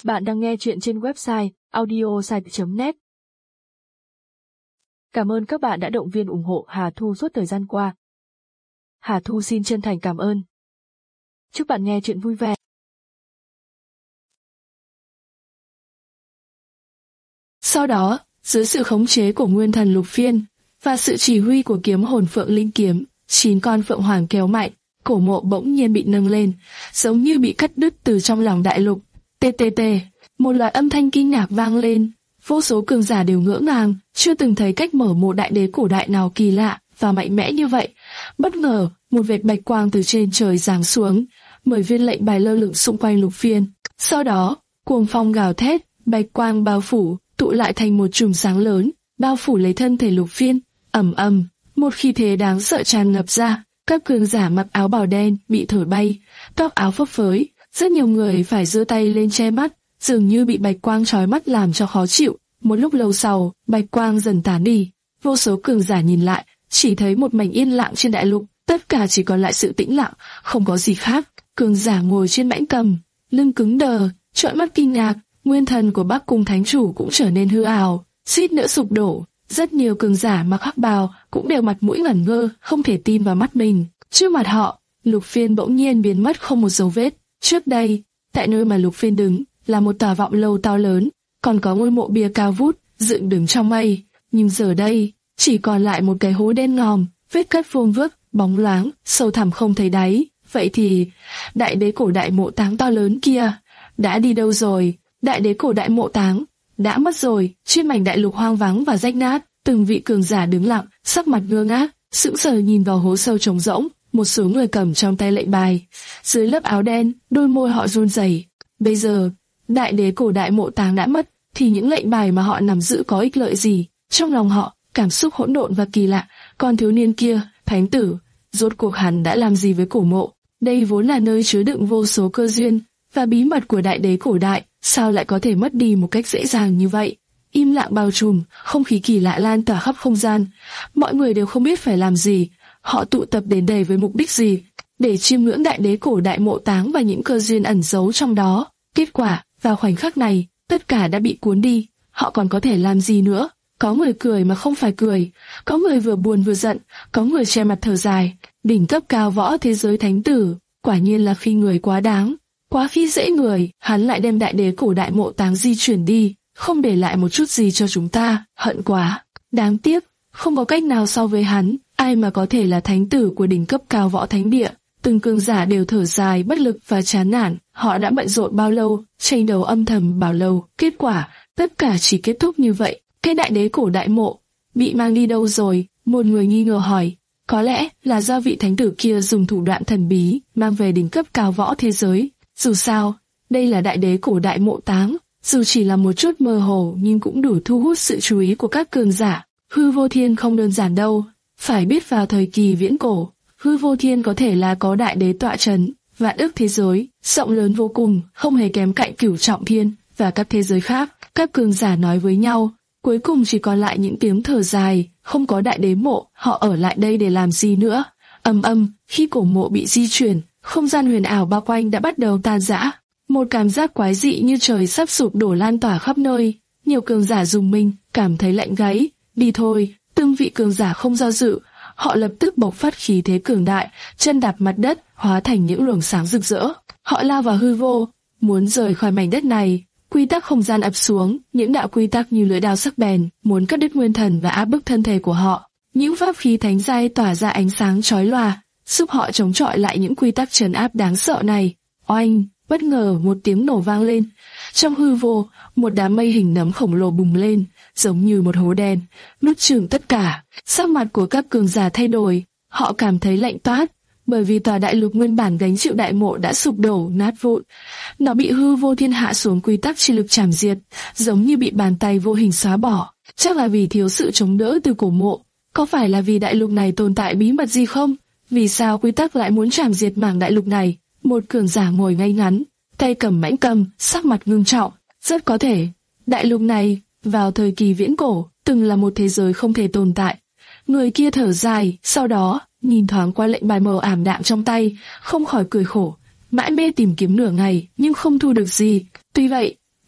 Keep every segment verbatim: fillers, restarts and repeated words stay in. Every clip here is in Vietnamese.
Bạn đang nghe chuyện trên website audiosite chấm net. Cảm ơn các bạn đã động viên ủng hộ Hà Thu suốt thời gian qua. Hà Thu xin chân thành cảm ơn. Chúc bạn nghe chuyện vui vẻ. Sau đó, dưới sự khống chế của Nguyên Thần Lục Phiên và sự chỉ huy của Kiếm Hồn Phượng Linh Kiếm, chín con phượng hoàng kéo mạnh, cổ mộ bỗng nhiên bị nâng lên, giống như bị cắt đứt từ trong lòng đại lục. Tê tê tê, một loạt âm thanh kinh ngạc vang lên, vô số cường giả đều ngỡ ngàng, chưa từng thấy cách mở mộ đại đế cổ đại nào kỳ lạ và mạnh mẽ như vậy. Bất ngờ, một vệt bạch quang từ trên trời giáng xuống, mười viên lệnh bài lơ lửng xung quanh Lục Phiên. Sau đó, cuồng phong gào thét, bạch quang bao phủ, tụ lại thành một chùm sáng lớn, bao phủ lấy thân thể Lục Phiên. Ầm ầm, một khí thế đáng sợ tràn ngập ra, các cường giả mặc áo bào đen bị thổi bay, tóc áo phấp phới, rất nhiều người phải giơ tay lên che mắt, dường như bị bạch quang chói mắt làm cho khó chịu. Một lúc lâu sau, bạch quang dần tán đi, vô số cường giả nhìn lại, chỉ thấy một mảnh yên lặng trên đại lục, tất cả chỉ còn lại sự tĩnh lặng, không có gì khác. Cường giả ngồi trên mãnh cầm, lưng cứng đờ, trợn mắt kinh ngạc. Nguyên thần của Bắc Cung Thánh Chủ cũng trở nên hư ảo, suýt nữa sụp đổ. Rất nhiều cường giả mặc hắc bào cũng đều mặt mũi ngẩn ngơ, không thể tin vào mắt mình. Trước mặt họ, Lục Phiên bỗng nhiên biến mất không một dấu vết. Trước đây, tại nơi mà Lục Phiên đứng là một tòa vọng lâu to lớn, còn có ngôi mộ bia cao vút dựng đứng trong mây, nhưng giờ đây chỉ còn lại một cái hố đen ngòm, vết cắt vuông vức, bóng loáng, sâu thẳm không thấy đáy. Vậy thì đại đế cổ đại mộ táng to lớn kia đã đi đâu rồi? Đại đế cổ đại mộ táng đã mất rồi. Trên mảnh đại lục hoang vắng và rách nát, từng vị cường giả đứng lặng, sắc mặt ngơ ngác, sững sờ nhìn vào hố sâu trống rỗng. Một số người cầm trong tay lệnh bài, dưới lớp áo đen, đôi môi họ run rẩy. Bây giờ, đại đế cổ đại mộ táng đã mất, thì những lệnh bài mà họ nắm giữ có ích lợi gì? Trong lòng họ, cảm xúc hỗn độn và kỳ lạ. Còn thiếu niên kia, thánh tử, rốt cuộc hắn đã làm gì với cổ mộ? Đây vốn là nơi chứa đựng vô số cơ duyên và bí mật của đại đế cổ đại, sao lại có thể mất đi một cách dễ dàng như vậy? Im lặng bao trùm, không khí kỳ lạ lan tỏa khắp không gian. Mọi người đều không biết phải làm gì. Họ tụ tập đến đây với mục đích gì? Để chiêm ngưỡng đại đế cổ đại mộ táng và những cơ duyên ẩn giấu trong đó. Kết quả, vào khoảnh khắc này, tất cả đã bị cuốn đi. Họ còn có thể làm gì nữa? Có người cười mà không phải cười, có người vừa buồn vừa giận, có người che mặt thở dài. Đỉnh cấp cao võ thế giới thánh tử, quả nhiên là khi người quá đáng, quá khi dễ người. Hắn lại đem đại đế cổ đại mộ táng di chuyển đi, không để lại một chút gì cho chúng ta. Hận quá, đáng tiếc, không có cách nào so với hắn. Ai mà có thể là thánh tử của đỉnh cấp cao võ thánh địa? Từng cường giả đều thở dài bất lực và chán nản. Họ đã bận rộn bao lâu, tranh đấu âm thầm bao lâu, kết quả tất cả chỉ kết thúc như vậy. Cái đại đế cổ đại mộ bị mang đi đâu rồi? Một người nghi ngờ hỏi. Có lẽ là do vị thánh tử kia dùng thủ đoạn thần bí mang về đỉnh cấp cao võ thế giới. Dù sao, đây là đại đế cổ đại mộ táng, dù chỉ là một chút mơ hồ nhưng cũng đủ thu hút sự chú ý của các cường giả. Hư Vô Thiên không đơn giản đâu. Phải biết vào thời kỳ viễn cổ, Hư Vô Thiên có thể là có đại đế tọa trấn, vạn ức thế giới, rộng lớn vô cùng, không hề kém cạnh Cửu Trọng Thiên và các thế giới khác. Các cường giả nói với nhau, cuối cùng chỉ còn lại những tiếng thở dài. Không có đại đế mộ, họ ở lại đây để làm gì nữa? Ầm ầm, khi cổ mộ bị di chuyển, không gian huyền ảo bao quanh đã bắt đầu tan rã. Một cảm giác quái dị như trời sắp sụp đổ lan tỏa khắp nơi. Nhiều cường giả rùng mình, cảm thấy lạnh gáy. Đi thôi. Từng vị cường giả không do dự, họ lập tức bộc phát khí thế cường đại, chân đạp mặt đất, hóa thành những luồng sáng rực rỡ. Họ lao vào hư vô, muốn rời khỏi mảnh đất này. Quy tắc không gian ập xuống, những đạo quy tắc như lưỡi dao sắc bén, muốn cắt đứt nguyên thần và áp bức thân thể của họ. Những pháp khí thánh giai tỏa ra ánh sáng chói lòa, giúp họ chống chọi lại những quy tắc trấn áp đáng sợ này. Oanh, bất ngờ một tiếng nổ vang lên. Trong hư vô, một đám mây hình nấm khổng lồ bùng lên, giống như một hố đen, nuốt chửng tất cả. Sắc mặt của các cường giả thay đổi, họ cảm thấy lạnh toát, bởi vì tòa đại lục nguyên bản gánh chịu đại mộ đã sụp đổ nát vụn. Nó bị Hư Vô Thiên hạ xuống quy tắc chi lực chảm diệt, giống như bị bàn tay vô hình xóa bỏ. Chắc là vì thiếu sự chống đỡ từ cổ mộ. Có phải là vì đại lục này tồn tại bí mật gì không? Vì sao quy tắc lại muốn chảm diệt mảng đại lục này? Một cường giả ngồi ngay ngắn, tay cầm mãnh cầm, sắc mặt ngưng trọng. Rất có thể, đại lục này, vào thời kỳ viễn cổ, từng là một thế giới không thể tồn tại. Người kia thở dài, sau đó nhìn thoáng qua lệnh bài màu ảm đạm trong tay, không khỏi cười khổ. Mãi mê tìm kiếm nửa ngày, nhưng không thu được gì. Tuy vậy,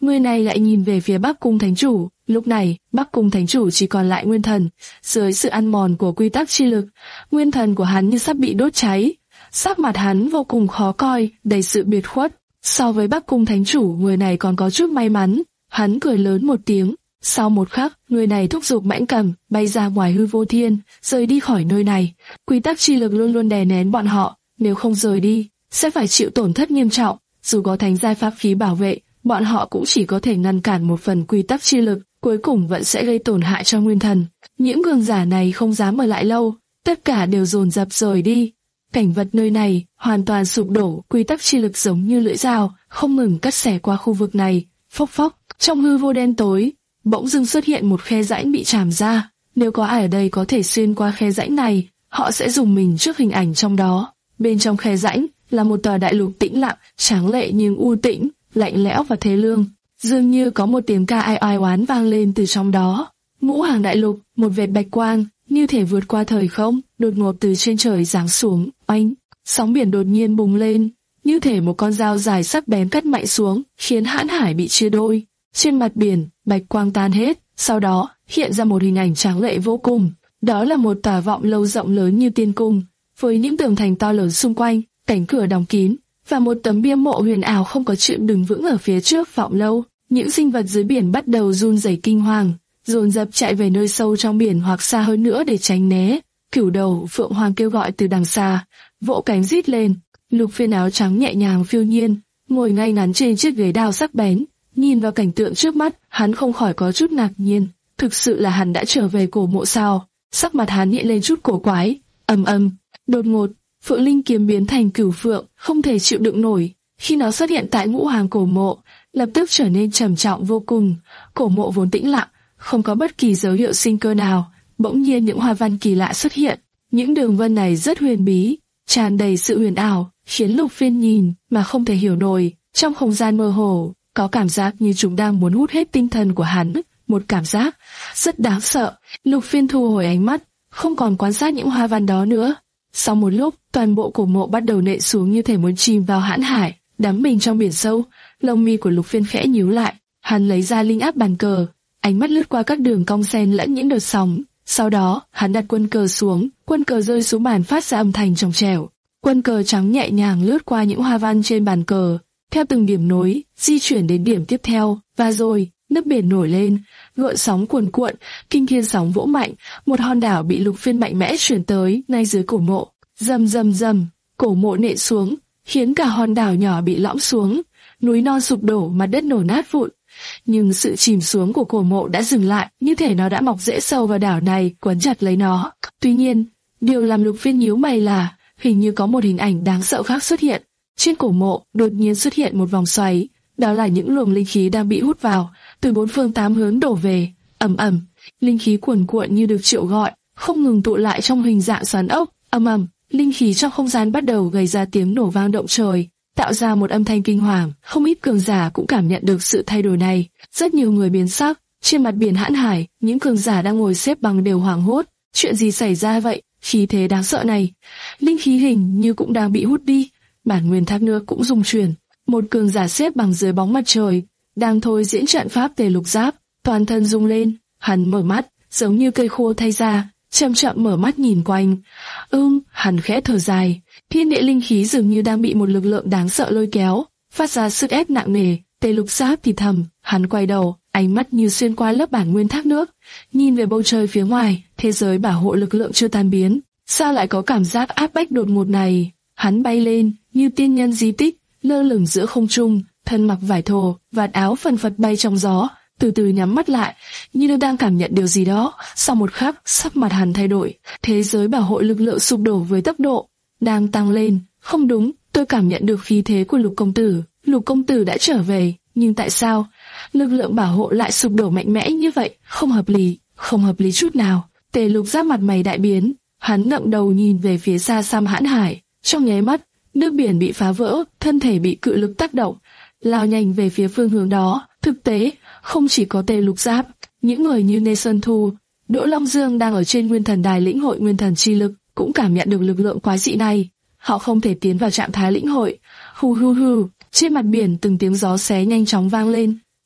người này lại nhìn về phía Bắc Cung Thánh Chủ. Lúc này, Bắc Cung Thánh Chủ chỉ còn lại nguyên thần. Dưới sự ăn mòn của quy tắc chi lực, nguyên thần của hắn như sắp bị đốt cháy. Sắc mặt hắn vô cùng khó coi, đầy sự biệt khuất. So với Bắc Cung Thánh Chủ, người này còn có chút may mắn. Hắn cười lớn một tiếng. Sau một khắc, người này thúc giục mãnh cầm, bay ra ngoài hư vô thiên, rời đi khỏi nơi này. Quy tắc chi lực luôn luôn đè nén bọn họ, nếu không rời đi, sẽ phải chịu tổn thất nghiêm trọng. Dù có thánh giai pháp khí bảo vệ, bọn họ cũng chỉ có thể ngăn cản một phần quy tắc chi lực, cuối cùng vẫn sẽ gây tổn hại cho nguyên thần. Những cường giả này không dám ở lại lâu, tất cả đều dồn dập rời đi. Cảnh vật nơi này hoàn toàn sụp đổ, quy tắc chi lực giống như lưỡi dao, không ngừng cắt xẻ qua khu vực này. Phốc phốc, trong hư vô đen tối, bỗng dưng xuất hiện một khe rãnh bị trảm ra. Nếu có ai ở đây có thể xuyên qua khe rãnh này, họ sẽ dùng mình trước hình ảnh trong đó. Bên trong khe rãnh là một tòa đại lục tĩnh lặng, tráng lệ nhưng u tĩnh, lạnh lẽo và thê lương. Dường như có một tiếng ca ai oai oán vang lên từ trong đó. Ngũ hàng đại lục, một vệt bạch quang, như thể vượt qua thời không, đột ngột từ trên trời giáng xuống. Oanh, sóng biển đột nhiên bùng lên, như thể một con dao dài sắc bén cắt mạnh xuống, khiến hãn hải bị chia đôi. Trên mặt biển, bạch quang tan hết, sau đó hiện ra một hình ảnh tráng lệ vô cùng. Đó là một tòa vọng lâu rộng lớn như tiên cung, với những tường thành to lớn xung quanh, cánh cửa đóng kín, và một tấm bia mộ huyền ảo không có chữ đứng vững ở phía trước vọng lâu. Những sinh vật dưới biển bắt đầu run rẩy kinh hoàng, dồn dập chạy về nơi sâu trong biển hoặc xa hơn nữa để tránh né. Cửu đầu phượng hoàng kêu gọi từ đằng xa, vỗ cánh rít lên. Lục Phiên áo trắng nhẹ nhàng phiêu nhiên, ngồi ngay ngắn trên chiếc ghế đao sắc bén, nhìn vào cảnh tượng trước mắt, hắn không khỏi có chút ngạc nhiên. Thực sự là hắn đã trở về cổ mộ sao? Sắc mặt hắn hiện lên chút cổ quái. Ầm ầm, đột ngột, Phượng Linh kiếm biến thành cửu phượng, không thể chịu đựng nổi. Khi nó xuất hiện tại ngũ hàng cổ mộ, lập tức trở nên trầm trọng vô cùng. Cổ mộ vốn tĩnh lặng, không có bất kỳ dấu hiệu sinh cơ nào, bỗng nhiên những hoa văn kỳ lạ xuất hiện. Những đường vân này rất huyền bí, tràn đầy sự huyền ảo, khiến Lục Phiên nhìn mà không thể hiểu nổi. Trong không gian mơ hồ, có cảm giác như chúng đang muốn hút hết tinh thần của hắn, một cảm giác rất đáng sợ. Lục Phiên thu hồi ánh mắt, không còn quan sát những hoa văn đó nữa. Sau một lúc, toàn bộ cổ mộ bắt đầu nện xuống như thể muốn chìm vào hãn hải, đắm mình trong biển sâu. Lông mi của Lục Phiên khẽ nhíu lại, hắn lấy ra linh áp bàn cờ, ánh mắt lướt qua các đường cong xen lẫn những đợt sóng. Sau đó, hắn đặt quân cờ xuống, quân cờ rơi xuống bàn phát ra âm thanh trong trẻo. Quân cờ trắng nhẹ nhàng lướt qua những hoa văn trên bàn cờ, theo từng điểm nối, di chuyển đến điểm tiếp theo, và rồi, nước biển nổi lên, gợn sóng cuồn cuộn, kinh thiên sóng vỗ mạnh, một hòn đảo bị Lục Phiên mạnh mẽ chuyển tới ngay dưới cổ mộ. Rầm rầm rầm, cổ mộ nện xuống, khiến cả hòn đảo nhỏ bị lõm xuống, núi non sụp đổ, mặt đất nổ nát vụn. Nhưng sự chìm xuống của cổ mộ đã dừng lại, như thể nó đã mọc rễ sâu vào đảo này, quấn chặt lấy nó. Tuy nhiên, điều làm Lục Phiên nhíu mày là hình như có một hình ảnh đáng sợ khác xuất hiện. Trên cổ mộ đột nhiên xuất hiện một vòng xoáy, đó là những luồng linh khí đang bị hút vào, từ bốn phương tám hướng đổ về. Ầm ầm, linh khí cuồn cuộn như được triệu gọi, không ngừng tụ lại trong hình dạng xoắn ốc. Ầm ầm, linh khí trong không gian bắt đầu gây ra tiếng nổ vang động trời, tạo ra một âm thanh kinh hoàng. Không ít cường giả cũng cảm nhận được sự thay đổi này, rất nhiều người biến sắc. Trên mặt biển hãn hải, những cường giả đang ngồi xếp bằng đều hoảng hốt. Chuyện gì xảy ra vậy? Khí thế đáng sợ này, linh khí hình như cũng đang bị hút đi. Bản nguyên thác nước cũng rung chuyển. Một cường giả xếp bằng dưới bóng mặt trời, đang thôi diễn trận pháp tề lục giáp, toàn thân rung lên. Hắn mở mắt, giống như cây khô thay da, chậm chậm mở mắt nhìn quanh. Ưm, hắn khẽ thở dài. Thiên địa linh khí dường như đang bị một lực lượng đáng sợ lôi kéo, phát ra sức ép nặng nề. Tề lục giáp thì thầm, hắn quay đầu, ánh mắt như xuyên qua lớp bản nguyên thác nước, nhìn về bầu trời phía ngoài. Thế giới bảo hộ lực lượng chưa tan biến, sao lại có cảm giác áp bách đột ngột này? Hắn bay lên như tiên nhân di tích, lơ lửng giữa không trung, thân mặc vải thô, vạt áo phần phật bay trong gió, từ từ nhắm mắt lại, như đang cảm nhận điều gì đó. Sau một khắc, sắc mặt hắn thay đổi. Thế giới bảo hộ lực lượng sụp đổ với tốc độ đang tăng lên. Không đúng, tôi cảm nhận được khí thế của Lục công tử. Lục công tử đã trở về, nhưng tại sao lực lượng bảo hộ lại sụp đổ mạnh mẽ như vậy? Không hợp lý, không hợp lý chút nào. Tề Lục Giáp mặt mày đại biến, hắn ngẩng đầu nhìn về phía xa xăm hãn hải. Trong nháy mắt, nước biển bị phá vỡ, thân thể bị cự lực tác động, lao nhanh về phía phương hướng đó. Thực tế, không chỉ có Tề Lục Giáp, những người như Nê Sơn Thu, Đỗ Long Dương đang ở trên Nguyên Thần Đài lĩnh hội nguyên thần chi lực, cũng cảm nhận được lực lượng quái dị này. Họ không thể tiến vào trạng thái lĩnh hội. Hù hù hù, trên mặt biển từng tiếng gió xé nhanh chóng vang lên.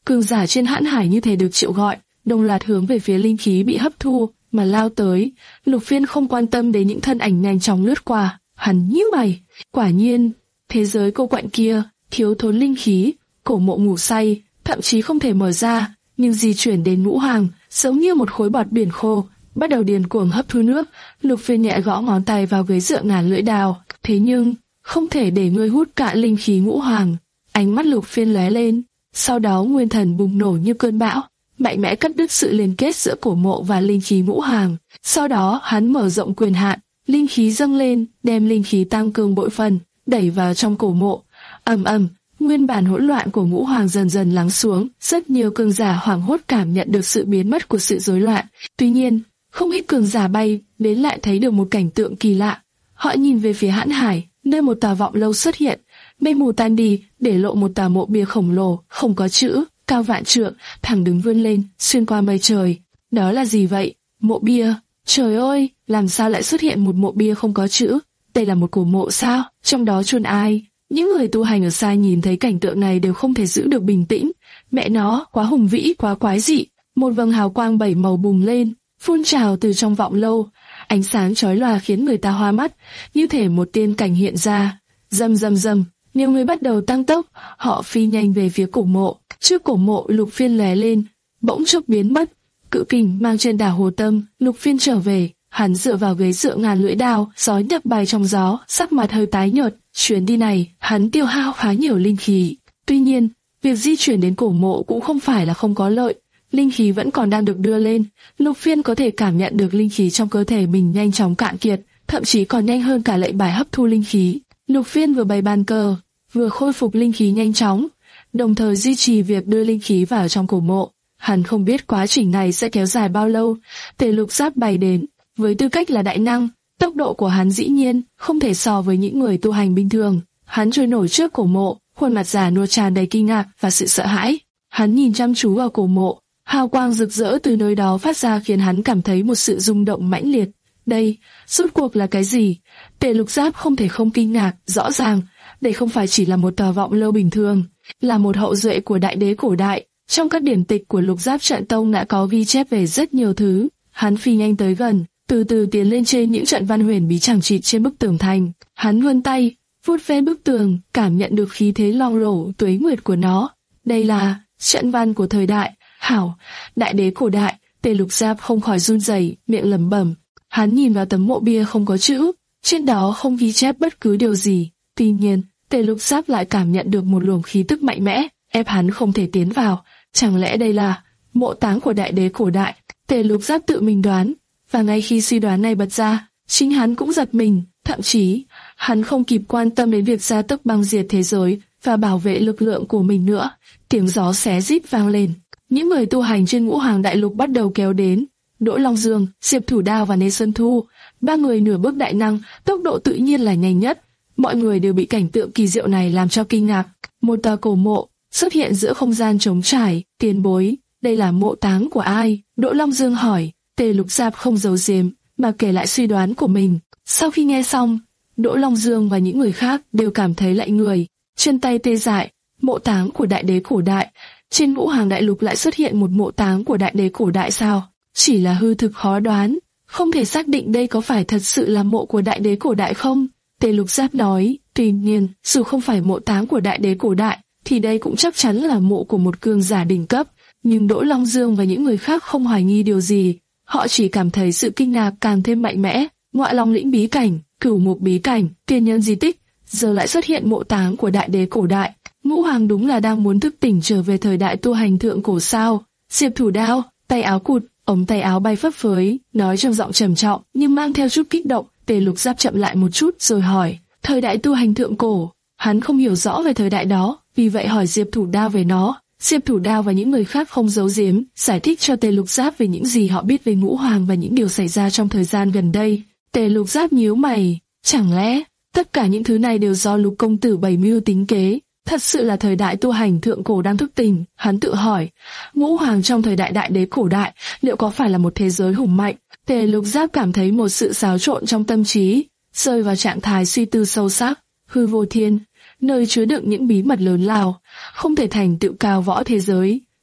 cường giả trên hãn hải như thể được triệu gọi, đồng loạt hướng về phía linh khí bị hấp thu mà lao tới. Lục Phiên không quan tâm đến những thân ảnh nhanh chóng lướt qua, hắn nhíu mày. Quả nhiên, thế giới cô quạnh kia thiếu thốn linh khí, cổ mộ ngủ say, thậm chí không thể mở ra, nhưng di chuyển đến ngũ hoàng, giống như một khối bọt biển khô, bắt đầu điên cuồng hấp thu nước. Lục Phiên nhẹ gõ ngón tay vào ghế dựa ngàn lưỡi đao. Thế nhưng, không thể để ngươi hút cạn linh khí ngũ hoàng. Ánh mắt Lục Phiên lóe lên, sau đó nguyên thần bùng nổ như cơn bão, mạnh mẽ cắt đứt sự liên kết giữa cổ mộ và linh khí ngũ hoàng. Sau đó hắn mở rộng quyền hạn, linh khí dâng lên, đem linh khí tăng cường bội phần, đẩy vào trong cổ mộ. Ầm ầm, nguyên bản hỗn loạn của ngũ hoàng dần dần lắng xuống, rất nhiều cường giả hoảng hốt cảm nhận được sự biến mất của sự rối loạn. Tuy nhiên, không ít cường giả bay đến lại thấy được một cảnh tượng kỳ lạ. Họ nhìn về phía hãn hải, nơi một tòa vọng lâu xuất hiện, mây mù tan đi, để lộ một tòa mộ bia khổng lồ, không có chữ, cao vạn trượng, thẳng đứng vươn lên, xuyên qua mây trời. Đó là gì vậy? Mộ bia? Trời ơi, làm sao lại xuất hiện một mộ bia không có chữ? Đây là một cổ mộ sao? Trong đó chôn ai? Những người tu hành ở xa nhìn thấy cảnh tượng này đều không thể giữ được bình tĩnh. Mẹ nó, quá hùng vĩ, quá quái dị. Một vầng hào quang bảy màu bùng lên, phun trào từ trong vọng lâu. Ánh sáng chói lòa khiến người ta hoa mắt, như thể một tiên cảnh hiện ra. Rầm rầm rầm, nhiều người bắt đầu tăng tốc, họ phi nhanh về phía cổ mộ. Trước cổ mộ, Lục Phiên lóe lên, bỗng chốc biến mất. Cự kình mang trên đảo hồ tâm, Lục Phiên trở về, hắn dựa vào ghế dựa ngàn lưỡi đao, gió nhấp bay trong gió, sắc mặt hơi tái nhợt. Chuyến đi này, hắn tiêu hao khá nhiều linh khí. Tuy nhiên, việc di chuyển đến cổ mộ cũng không phải là không có lợi. Linh khí vẫn còn đang được đưa lên. Lục Phiên có thể cảm nhận được linh khí trong cơ thể mình nhanh chóng cạn kiệt, thậm chí còn nhanh hơn cả lệnh bài hấp thu linh khí. Lục Phiên vừa bày bàn cờ, vừa khôi phục linh khí nhanh chóng, đồng thời duy trì việc đưa linh khí vào trong cổ mộ. Hắn không biết quá trình này sẽ kéo dài bao lâu. Tề Lục Giáp bày đến, với tư cách là đại năng, tốc độ của hắn dĩ nhiên không thể so với những người tu hành bình thường. Hắn trôi nổi trước cổ mộ, khuôn mặt già nua tràn đầy kinh ngạc và sự sợ hãi. Hắn nhìn chăm chú vào cổ mộ, hào quang rực rỡ từ nơi đó phát ra khiến hắn cảm thấy một sự rung động mãnh liệt. Đây, rốt cuộc là cái gì? Tề Lục Giáp không thể không kinh ngạc. Rõ ràng, đây không phải chỉ là một tòa vọng lâu bình thường, là một hậu duệ của đại đế cổ đại. Trong các điển tịch của Lục Giáp Trận Tông đã có ghi chép về rất nhiều thứ. Hắn phi nhanh tới gần, từ từ tiến lên trên những trận văn huyền bí chằng chịt trên bức tường thành. Hắn vươn tay, vuốt ve bức tường, cảm nhận được khí thế long lổ tuế nguyệt của nó. Đây là trận văn của thời đại hảo, đại đế cổ đại. Tề Lục Giáp không khỏi run rẩy, miệng lẩm bẩm. Hắn nhìn vào tấm mộ bia không có chữ, trên đó không ghi chép bất cứ điều gì. Tuy nhiên, Tề Lục Giáp lại cảm nhận được một luồng khí tức mạnh mẽ, ép hắn không thể tiến vào. Chẳng lẽ đây là mộ táng của đại đế cổ đại? Tề Lục Giáp tự mình đoán, và ngay khi suy đoán này bật ra, chính hắn cũng giật mình. Thậm chí, hắn không kịp quan tâm đến việc gia tốc băng diệt thế giới và bảo vệ lực lượng của mình nữa. Tiếng gió xé rít vang lên. Những người tu hành trên ngũ hoàng đại lục bắt đầu kéo đến. Đỗ Long Dương, Diệp Thủ Đao và Nê Xuân Thu, ba người nửa bước đại năng, tốc độ tự nhiên là nhanh nhất. Mọi người đều bị cảnh tượng kỳ diệu này làm cho kinh ngạc. Một tòa cổ mộ xuất hiện giữa không gian trống trải. Tiền bối, đây là mộ táng của ai? Đỗ Long Dương hỏi. Tề Lục Giáp không giấu giếm mà kể lại suy đoán của mình. Sau khi nghe xong, Đỗ Long Dương và những người khác đều cảm thấy lạnh người, chân tay tê dại. Mộ táng của đại đế cổ đại, trên ngũ hoàng đại lục lại xuất hiện một mộ táng của đại đế cổ đại sao? Chỉ là hư thực khó đoán, không thể xác định đây có phải thật sự là mộ của đại đế cổ đại không? Tề Lục Giáp nói. Tuy nhiên, dù không phải mộ táng của đại đế cổ đại, thì đây cũng chắc chắn là mộ của một cường giả đỉnh cấp. Nhưng Đỗ Long Dương và những người khác không hoài nghi điều gì, họ chỉ cảm thấy sự kinh ngạc càng thêm mạnh mẽ. Ngọa Long lĩnh bí cảnh, Cửu Mục bí cảnh, Tiên nhân di tích, giờ lại xuất hiện mộ táng của đại đế cổ đại. Ngũ hoàng đúng là đang muốn thức tỉnh trở về thời đại tu hành thượng cổ sao? Diệp Thủ Đao, tay áo cụt, ống tay áo bay phấp phới, nói trong giọng trầm trọng nhưng mang theo chút kích động. Tề Lục Giáp chậm lại một chút rồi hỏi. Thời đại tu hành thượng cổ, hắn không hiểu rõ về thời đại đó, vì vậy hỏi Diệp Thủ Đao về nó. Diệp Thủ Đao và những người khác không giấu giếm, giải thích cho Tề Lục Giáp về những gì họ biết về ngũ hoàng và những điều xảy ra trong thời gian gần đây. Tề Lục Giáp nhíu mày, chẳng lẽ tất cả những thứ này đều do Lục công tử bày mưu tính kế? Thật sự là thời đại tu hành thượng cổ đang thức tỉnh. Hắn tự hỏi, ngũ hoàng trong thời đại đại đế cổ đại liệu có phải là một thế giới hùng mạnh? Tề Lục Giáp cảm thấy một sự xáo trộn trong tâm trí, rơi vào trạng thái suy tư sâu sắc. Hư vô thiên, nơi chứa đựng những bí mật lớn lao, không thể thành tựu cao võ thế giới,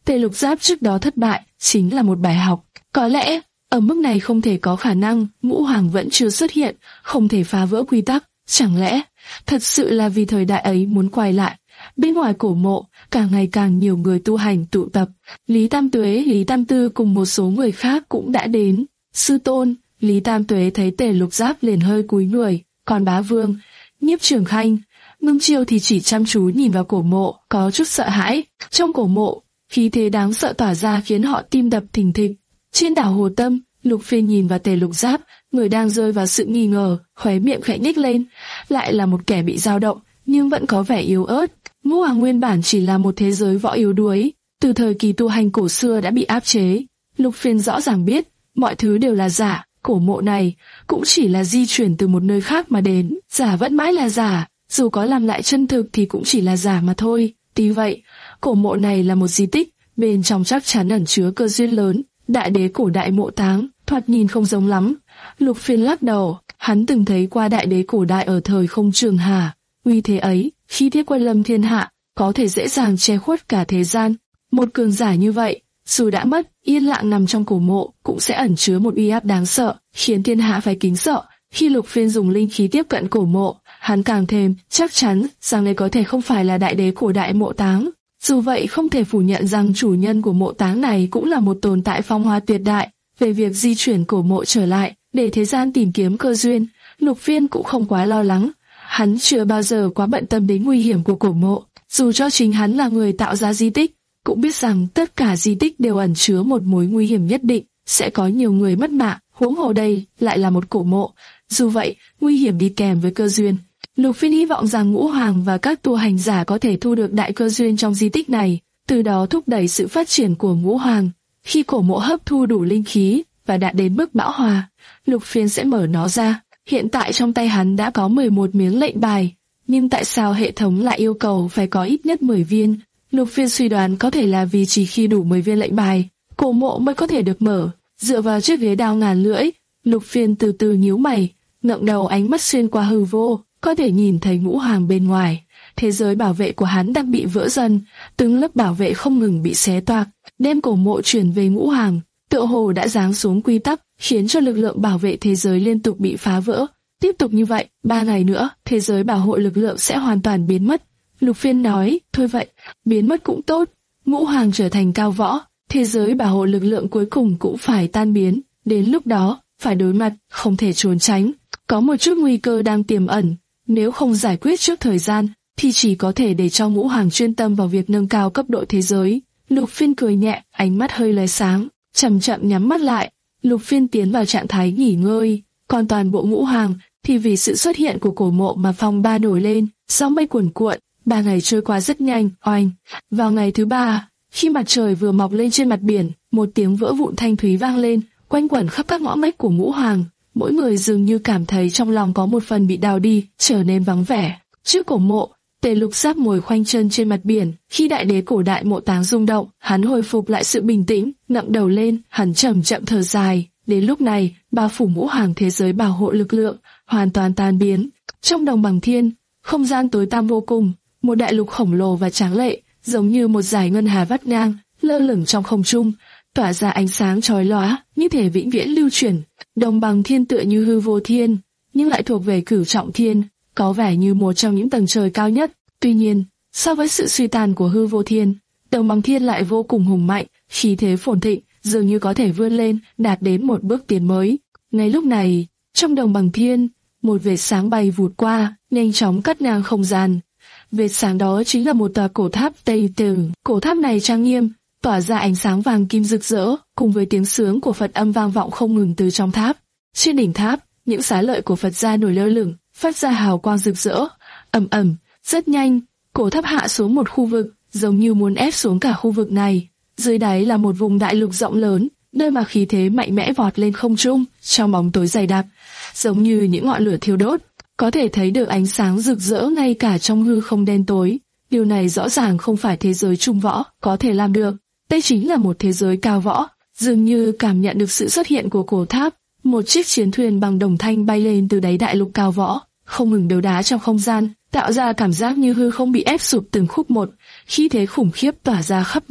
Tề Lục Giáp trước đó thất bại chính là một bài học. Có lẽ ở mức này không thể có khả năng Ngũ Hoàng vẫn chưa xuất hiện, không thể phá vỡ quy tắc. Chẳng lẽ thật sự là vì thời đại ấy muốn quay lại? Bên ngoài cổ mộ, càng ngày càng nhiều người tu hành tụ tập. Lý Tam Tuế, Lý Tam Tư cùng một số người khác cũng đã đến. Sư tôn, Lý Tam Tuế thấy Tề Lục Giáp liền hơi cúi người, còn Bá Vương, Nhiếp Trường Khanh, Ngưng Chiêu thì chỉ chăm chú nhìn vào cổ mộ, có chút sợ hãi. Trong cổ mộ, khí thế đáng sợ tỏa ra khiến họ tim đập thình thịch. Trên đảo Hồ Tâm, Lục Phiên nhìn vào Tề Lục Giáp, người đang rơi vào sự nghi ngờ, khóe miệng khẽ nhếch lên, lại là một kẻ bị dao động, nhưng vẫn có vẻ yếu ớt. Ngũ Hoàng nguyên bản chỉ là một thế giới võ yếu đuối, từ thời kỳ tu hành cổ xưa đã bị áp chế. Lục Phiên rõ ràng biết, mọi thứ đều là giả, cổ mộ này cũng chỉ là di chuyển từ một nơi khác mà đến, giả vẫn mãi là giả, dù có làm lại chân thực thì cũng chỉ là giả mà thôi. Tuy vậy, cổ mộ này là một di tích, bên trong chắc chắn ẩn chứa cơ duyên lớn. Đại đế cổ đại mộ táng, thoạt nhìn không giống lắm. Lục Phiên lắc đầu, hắn từng thấy qua đại đế cổ đại ở thời Không Trường Hà, uy thế ấy, khi thế quân lâm thiên hạ, có thể dễ dàng che khuất cả thế gian. Một cường giả như vậy, dù đã mất, yên lặng nằm trong cổ mộ, cũng sẽ ẩn chứa một uy áp đáng sợ, khiến thiên hạ phải kính sợ. Khi Lục Phiên dùng linh khí tiếp cận cổ mộ, hắn càng thêm chắc chắn rằng đây có thể không phải là đại đế cổ đại mộ táng. Dù vậy không thể phủ nhận rằng chủ nhân của mộ táng này cũng là một tồn tại phong hoa tuyệt đại. Về việc di chuyển cổ mộ trở lại, để thế gian tìm kiếm cơ duyên, Lục Phiên cũng không quá lo lắng. Hắn chưa bao giờ quá bận tâm đến nguy hiểm của cổ mộ. Dù cho chính hắn là người tạo ra di tích, cũng biết rằng tất cả di tích đều ẩn chứa một mối nguy hiểm nhất định, sẽ có nhiều người mất mạng, huống hồ đây lại là một cổ mộ. Dù vậy, nguy hiểm đi kèm với cơ duyên. Lục Phiên hy vọng rằng Ngũ Hoàng và các tu hành giả có thể thu được đại cơ duyên trong di tích này, từ đó thúc đẩy sự phát triển của Ngũ Hoàng. Khi cổ mộ hấp thu đủ linh khí và đã đến mức bão hòa, Lục Phiên sẽ mở nó ra. Hiện tại trong tay hắn đã có mười một miếng lệnh bài, nhưng tại sao hệ thống lại yêu cầu phải có ít nhất mười viên? Lục Phiên suy đoán có thể là vì chỉ khi đủ mười viên lệnh bài, cổ mộ mới có thể được mở. Dựa vào chiếc ghế đao ngàn lưỡi, Lục Phiên từ từ nhíu mày, ngẩng đầu, ánh mắt xuyên qua hư vô, có thể nhìn thấy Ngũ Hoàng bên ngoài. Thế giới bảo vệ của hắn đang bị vỡ dần, từng lớp bảo vệ không ngừng bị xé toạc, đem cổ mộ chuyển về Ngũ Hoàng. Tựa hồ đã giáng xuống quy tắc, khiến cho lực lượng bảo vệ thế giới liên tục bị phá vỡ. Tiếp tục như vậy, ba ngày nữa, thế giới bảo hộ lực lượng sẽ hoàn toàn biến mất. Lục Phiên nói, thôi vậy, biến mất cũng tốt. Ngũ Hoàng trở thành cao võ, thế giới bảo hộ lực lượng cuối cùng cũng phải tan biến. Đến lúc đó, phải đối mặt, không thể trốn tránh. Có một chút nguy cơ đang tiềm ẩn, nếu không giải quyết trước thời gian, thì chỉ có thể để cho Ngũ Hoàng chuyên tâm vào việc nâng cao cấp độ thế giới. Lục Phiên cười nhẹ, ánh mắt hơi lóe sáng, chậm chậm nhắm mắt lại. Lục Phiên tiến vào trạng thái nghỉ ngơi, còn toàn bộ Ngũ Hoàng thì vì sự xuất hiện của cổ mộ mà phong ba nổi lên, sóng mây cuồn cuộn. Ba ngày trôi qua rất nhanh, oanh. Vào ngày thứ ba, khi mặt trời vừa mọc lên trên mặt biển, một tiếng vỡ vụn thanh thúy vang lên, quanh quẩn khắp các ngõ ngách của Ngũ Hoàng. Mỗi người dường như cảm thấy trong lòng có một phần bị đào đi, trở nên vắng vẻ. Trước cổ mộ, Tề Lục Giáp ngồi khoanh chân trên mặt biển. Khi đại đế cổ đại mộ táng rung động, hắn hồi phục lại sự bình tĩnh, ngẩng đầu lên, hắn chậm chậm thở dài. Đến lúc này, bao phủ Ngũ Hoàng thế giới bảo hộ lực lượng hoàn toàn tan biến. Trong Đồng Bằng Thiên, không gian tối tăm vô cùng, một đại lục khổng lồ và tráng lệ, giống như một dải ngân hà vắt ngang, lơ lửng trong không trung, tỏa ra ánh sáng chói lóa, như thể vĩnh viễn lưu chuyển. Đồng Bằng Thiên tựa như hư vô thiên, nhưng lại thuộc về Cửu Trọng Thiên, có vẻ như một trong những tầng trời cao nhất. Tuy nhiên, so với sự suy tàn của hư vô thiên, Đồng Bằng Thiên lại vô cùng hùng mạnh, khí thế phồn thịnh, dường như có thể vươn lên, đạt đến một bước tiến mới. Ngay lúc này, trong Đồng Bằng Thiên, một vệt sáng bay vụt qua, nhanh chóng cắt ngang không gian. Vệt sáng đó chính là một tòa cổ tháp Tây Tử. Cổ tháp này trang nghiêm, tỏa ra ánh sáng vàng kim rực rỡ, cùng với tiếng sướng của Phật âm vang vọng không ngừng từ trong tháp. Trên đỉnh tháp, những xá lợi của Phật gia nổi lơ lửng, phát ra hào quang rực rỡ. Ầm ầm, rất nhanh, cổ tháp hạ xuống một khu vực, giống như muốn ép xuống cả khu vực này. Dưới đáy là một vùng đại lục rộng lớn, nơi mà khí thế mạnh mẽ vọt lên không trung, trong bóng tối dày đặc, giống như những ngọn lửa thiêu đốt, có thể thấy được ánh sáng rực rỡ ngay cả trong hư không đen tối. Điều này rõ ràng không phải thế giới trung võ có thể làm được. Đây chính là một thế giới cao võ. Dường như cảm nhận được sự xuất hiện của cổ tháp, một chiếc chiến thuyền bằng đồng thanh bay lên từ đáy đại lục cao võ, không ngừng đấu đá trong không gian, tạo ra cảm giác như hư không bị ép sụp từng khúc một. Khí thế khủng khiếp tỏa ra khắp nơi,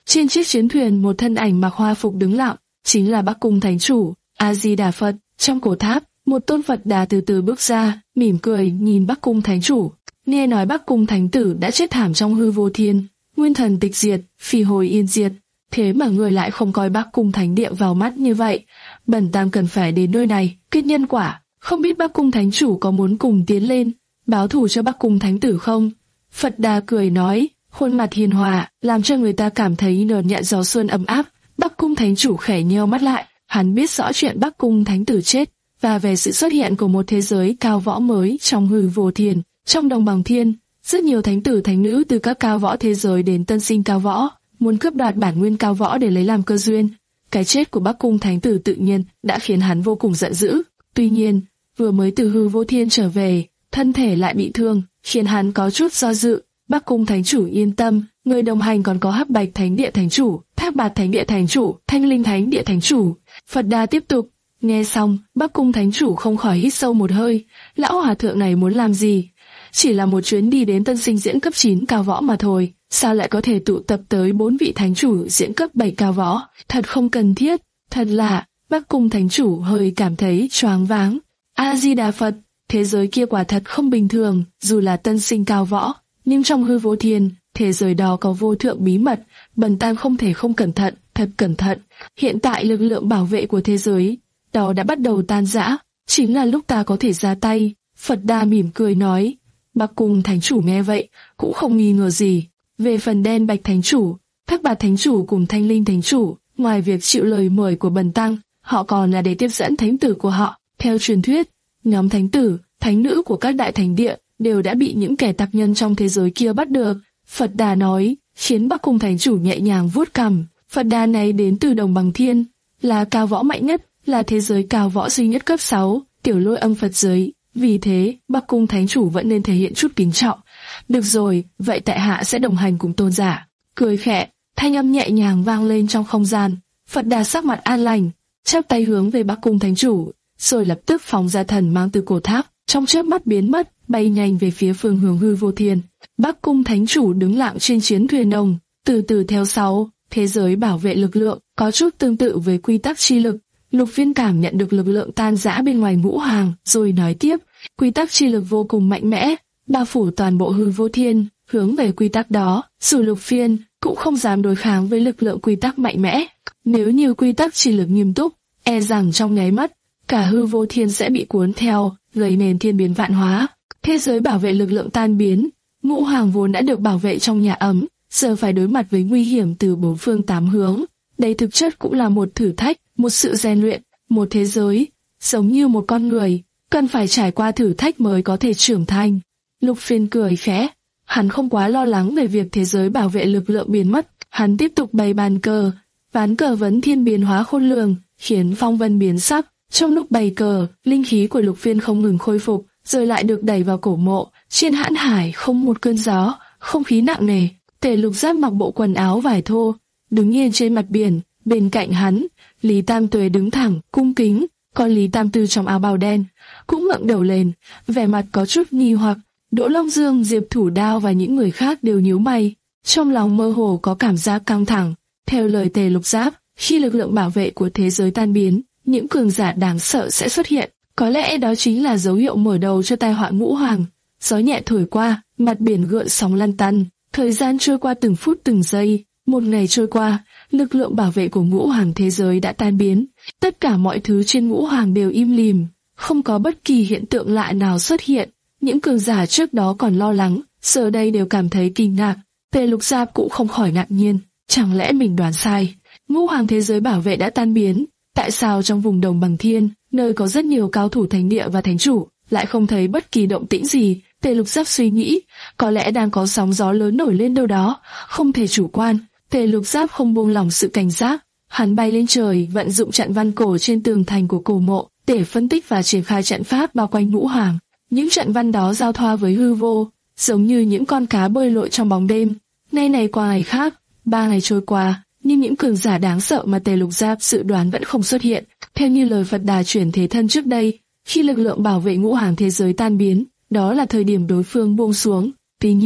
Trên chiếc chiến thuyền một thân ảnh mặc hoa phục đứng lặng, chính là Bắc Cung Thánh Chủ, A Di Đà Phật. Trong cổ tháp, một tôn Phật Đà từ từ bước ra, mỉm cười nhìn Bắc Cung Thánh Chủ. Nghe nói Bắc Cung Thánh Tử đã chết thảm trong hư vô thiên, nguyên thần tịch diệt, phi hồi yên diệt. Thế mà người lại không coi Bắc Cung Thánh Địa vào mắt như vậy. Bần tăng cần phải đến nơi này kết nhân quả. Không biết Bắc Cung Thánh Chủ có muốn cùng tiến lên báo thù cho Bắc Cung Thánh Tử không? Phật Đà cười nói, khuôn mặt hiền hòa, làm cho người ta cảm thấy nở nhẹ gió xuân ấm áp. Bắc Cung Thánh Chủ khẽ nheo mắt lại, hắn biết rõ chuyện Bắc Cung Thánh Tử chết và về sự xuất hiện của một thế giới cao võ mới trong hư vô thiên. Trong đồng bằng thiên, rất nhiều thánh tử thánh nữ từ các cao võ thế giới đến tân sinh cao võ, muốn cướp đoạt bản nguyên cao võ để lấy làm cơ duyên. Cái chết của Bắc Cung Thánh Tử tự nhiên đã khiến hắn vô cùng giận dữ. Tuy nhiên, vừa mới từ hư vô thiên trở về, thân thể lại bị thương, khiến hắn có chút do dự. Bắc Cung Thánh Chủ yên tâm, người đồng hành còn có Hắc Bạch Thánh Địa Thánh Chủ, Thác Bạt Thánh Địa Thánh Chủ, Thanh Linh Thánh Địa Thánh Chủ. Phật Đà tiếp tục. Nghe xong, Bắc Cung Thánh Chủ không khỏi hít sâu một hơi. Lão hòa thượng này muốn làm gì? Chỉ là một chuyến đi đến tân sinh diễn cấp chín cao võ mà thôi, sao lại có thể tụ tập tới bốn vị thánh chủ diễn cấp bảy cao võ? Thật không cần thiết, thật lạ. Bắc Cung Thánh Chủ hơi cảm thấy choáng váng. A Di Đà Phật, thế giới kia quả thật không bình thường, dù là tân sinh cao võ, nhưng trong hư vô thiên, thế giới đó có vô thượng bí mật, bần tăng không thể không cẩn thận, thật cẩn thận. Hiện tại lực lượng bảo vệ của thế giới đó đã bắt đầu tan rã, chính là lúc ta có thể ra tay. Phật Đà mỉm cười nói. Bắc Cung Thánh Chủ nghe vậy cũng không nghi ngờ gì. Về phần Đen Bạch Thánh Chủ, Thác Bạt Thánh Chủ cùng Thanh Linh Thánh Chủ, ngoài việc chịu lời mời của bần tăng, họ còn là để tiếp dẫn thánh tử của họ. Theo truyền thuyết, nhóm thánh tử, thánh nữ của các đại thánh địa đều đã bị những kẻ tặc nhân trong thế giới kia bắt được. Phật Đà nói, khiến Bắc Cung Thánh Chủ nhẹ nhàng vuốt cằm. Phật Đà này đến từ đồng bằng thiên, là cao võ mạnh nhất, là thế giới cao võ duy nhất cấp sáu, tiểu lôi âm Phật giới. Vì thế, Bắc Cung Thánh Chủ vẫn nên thể hiện chút kính trọng. Được rồi, vậy tại hạ sẽ đồng hành cùng tôn giả. Cười khẽ, thanh âm nhẹ nhàng vang lên trong không gian. Phật Đà sắc mặt an lành, chắp tay hướng về Bắc Cung Thánh Chủ, rồi lập tức phóng ra thần mang từ cổ tháp, trong chớp mắt biến mất, bay nhanh về phía phương hướng hư vô thiên. Bắc Cung Thánh Chủ đứng lặng trên chiến thuyền ông, từ từ theo sau. Thế giới bảo vệ lực lượng có chút tương tự với quy tắc chi lực. Lục Viên cảm nhận được lực lượng tan rã bên ngoài ngũ hàng, rồi nói tiếp, quy tắc chi lực vô cùng mạnh mẽ, bao phủ toàn bộ hư vô thiên. Hướng về quy tắc đó, dù Lục Viên cũng không dám đối kháng với lực lượng quy tắc mạnh mẽ. Nếu như quy tắc chi lực nghiêm túc, e rằng trong nháy mắt, cả hư vô thiên sẽ bị cuốn theo, gây nên thiên biến vạn hóa. Thế giới bảo vệ lực lượng tan biến, ngũ hàng vốn đã được bảo vệ trong nhà ấm, giờ phải đối mặt với nguy hiểm từ bốn phương tám hướng. Đây thực chất cũng là một thử thách, một sự rèn luyện, một thế giới, giống như một con người, cần phải trải qua thử thách mới có thể trưởng thành. Lục Phiên cười khẽ, hắn không quá lo lắng về việc thế giới bảo vệ lực lượng biến mất, hắn tiếp tục bày bàn cờ, ván cờ vấn thiên biến hóa khôn lường, khiến phong vân biến sắc. Trong lúc bày cờ, linh khí của Lục Phiên không ngừng khôi phục, rồi lại được đẩy vào cổ mộ. Trên hãn hải không một cơn gió, không khí nặng nề. Tề Lục Giáp mặc bộ quần áo vải thô, đứng yên trên mặt biển. Bên cạnh hắn, Lý Tam Tuế đứng thẳng, cung kính, còn Lý Tam Tư trong áo bào đen cũng ngẩng đầu lên, vẻ mặt có chút nghi hoặc. Đỗ Long Dương, Diệp Thủ Đao và những người khác đều nhíu mày, trong lòng mơ hồ có cảm giác căng thẳng. Theo lời Tề Lục Giáp, khi lực lượng bảo vệ của thế giới tan biến, những cường giả đáng sợ sẽ xuất hiện. Có lẽ đó chính là dấu hiệu mở đầu cho tai họa ngũ hoàng. Gió nhẹ thổi qua, mặt biển gợn sóng lăn tăn. Thời gian trôi qua từng phút từng giây. Một ngày trôi qua, lực lượng bảo vệ của ngũ hoàng thế giới đã tan biến. Tất cả mọi thứ trên ngũ hoàng đều im lìm, không có bất kỳ hiện tượng lạ nào xuất hiện. Những cường giả trước đó còn lo lắng, giờ đây đều cảm thấy kinh ngạc. Tề Lục Giáp cũng không khỏi ngạc nhiên, chẳng lẽ mình đoán sai? Ngũ hoàng thế giới bảo vệ đã tan biến, tại sao trong vùng đồng bằng thiên, nơi có rất nhiều cao thủ thánh địa và thánh chủ, lại không thấy bất kỳ động tĩnh gì? Tề Lục Giáp suy nghĩ, có lẽ đang có sóng gió lớn nổi lên đâu đó, không thể chủ quan. Tề Lục Giáp không buông lỏng sự cảnh giác, hắn bay lên trời, vận dụng trận văn cổ trên tường thành của cổ mộ để phân tích và triển khai trận pháp bao quanh ngũ hoàng. Những trận văn đó giao thoa với hư vô, giống như những con cá bơi lội trong bóng đêm. Nay này qua ngày khác, ba ngày trôi qua, nhưng những cường giả đáng sợ mà Tề Lục Giáp dự đoán vẫn không xuất hiện. Theo như lời Phật Đà chuyển thế thân trước đây, khi lực lượng bảo vệ ngũ hoàng thế giới tan biến, đó là thời điểm đối phương buông xuống. Tuy nhiên,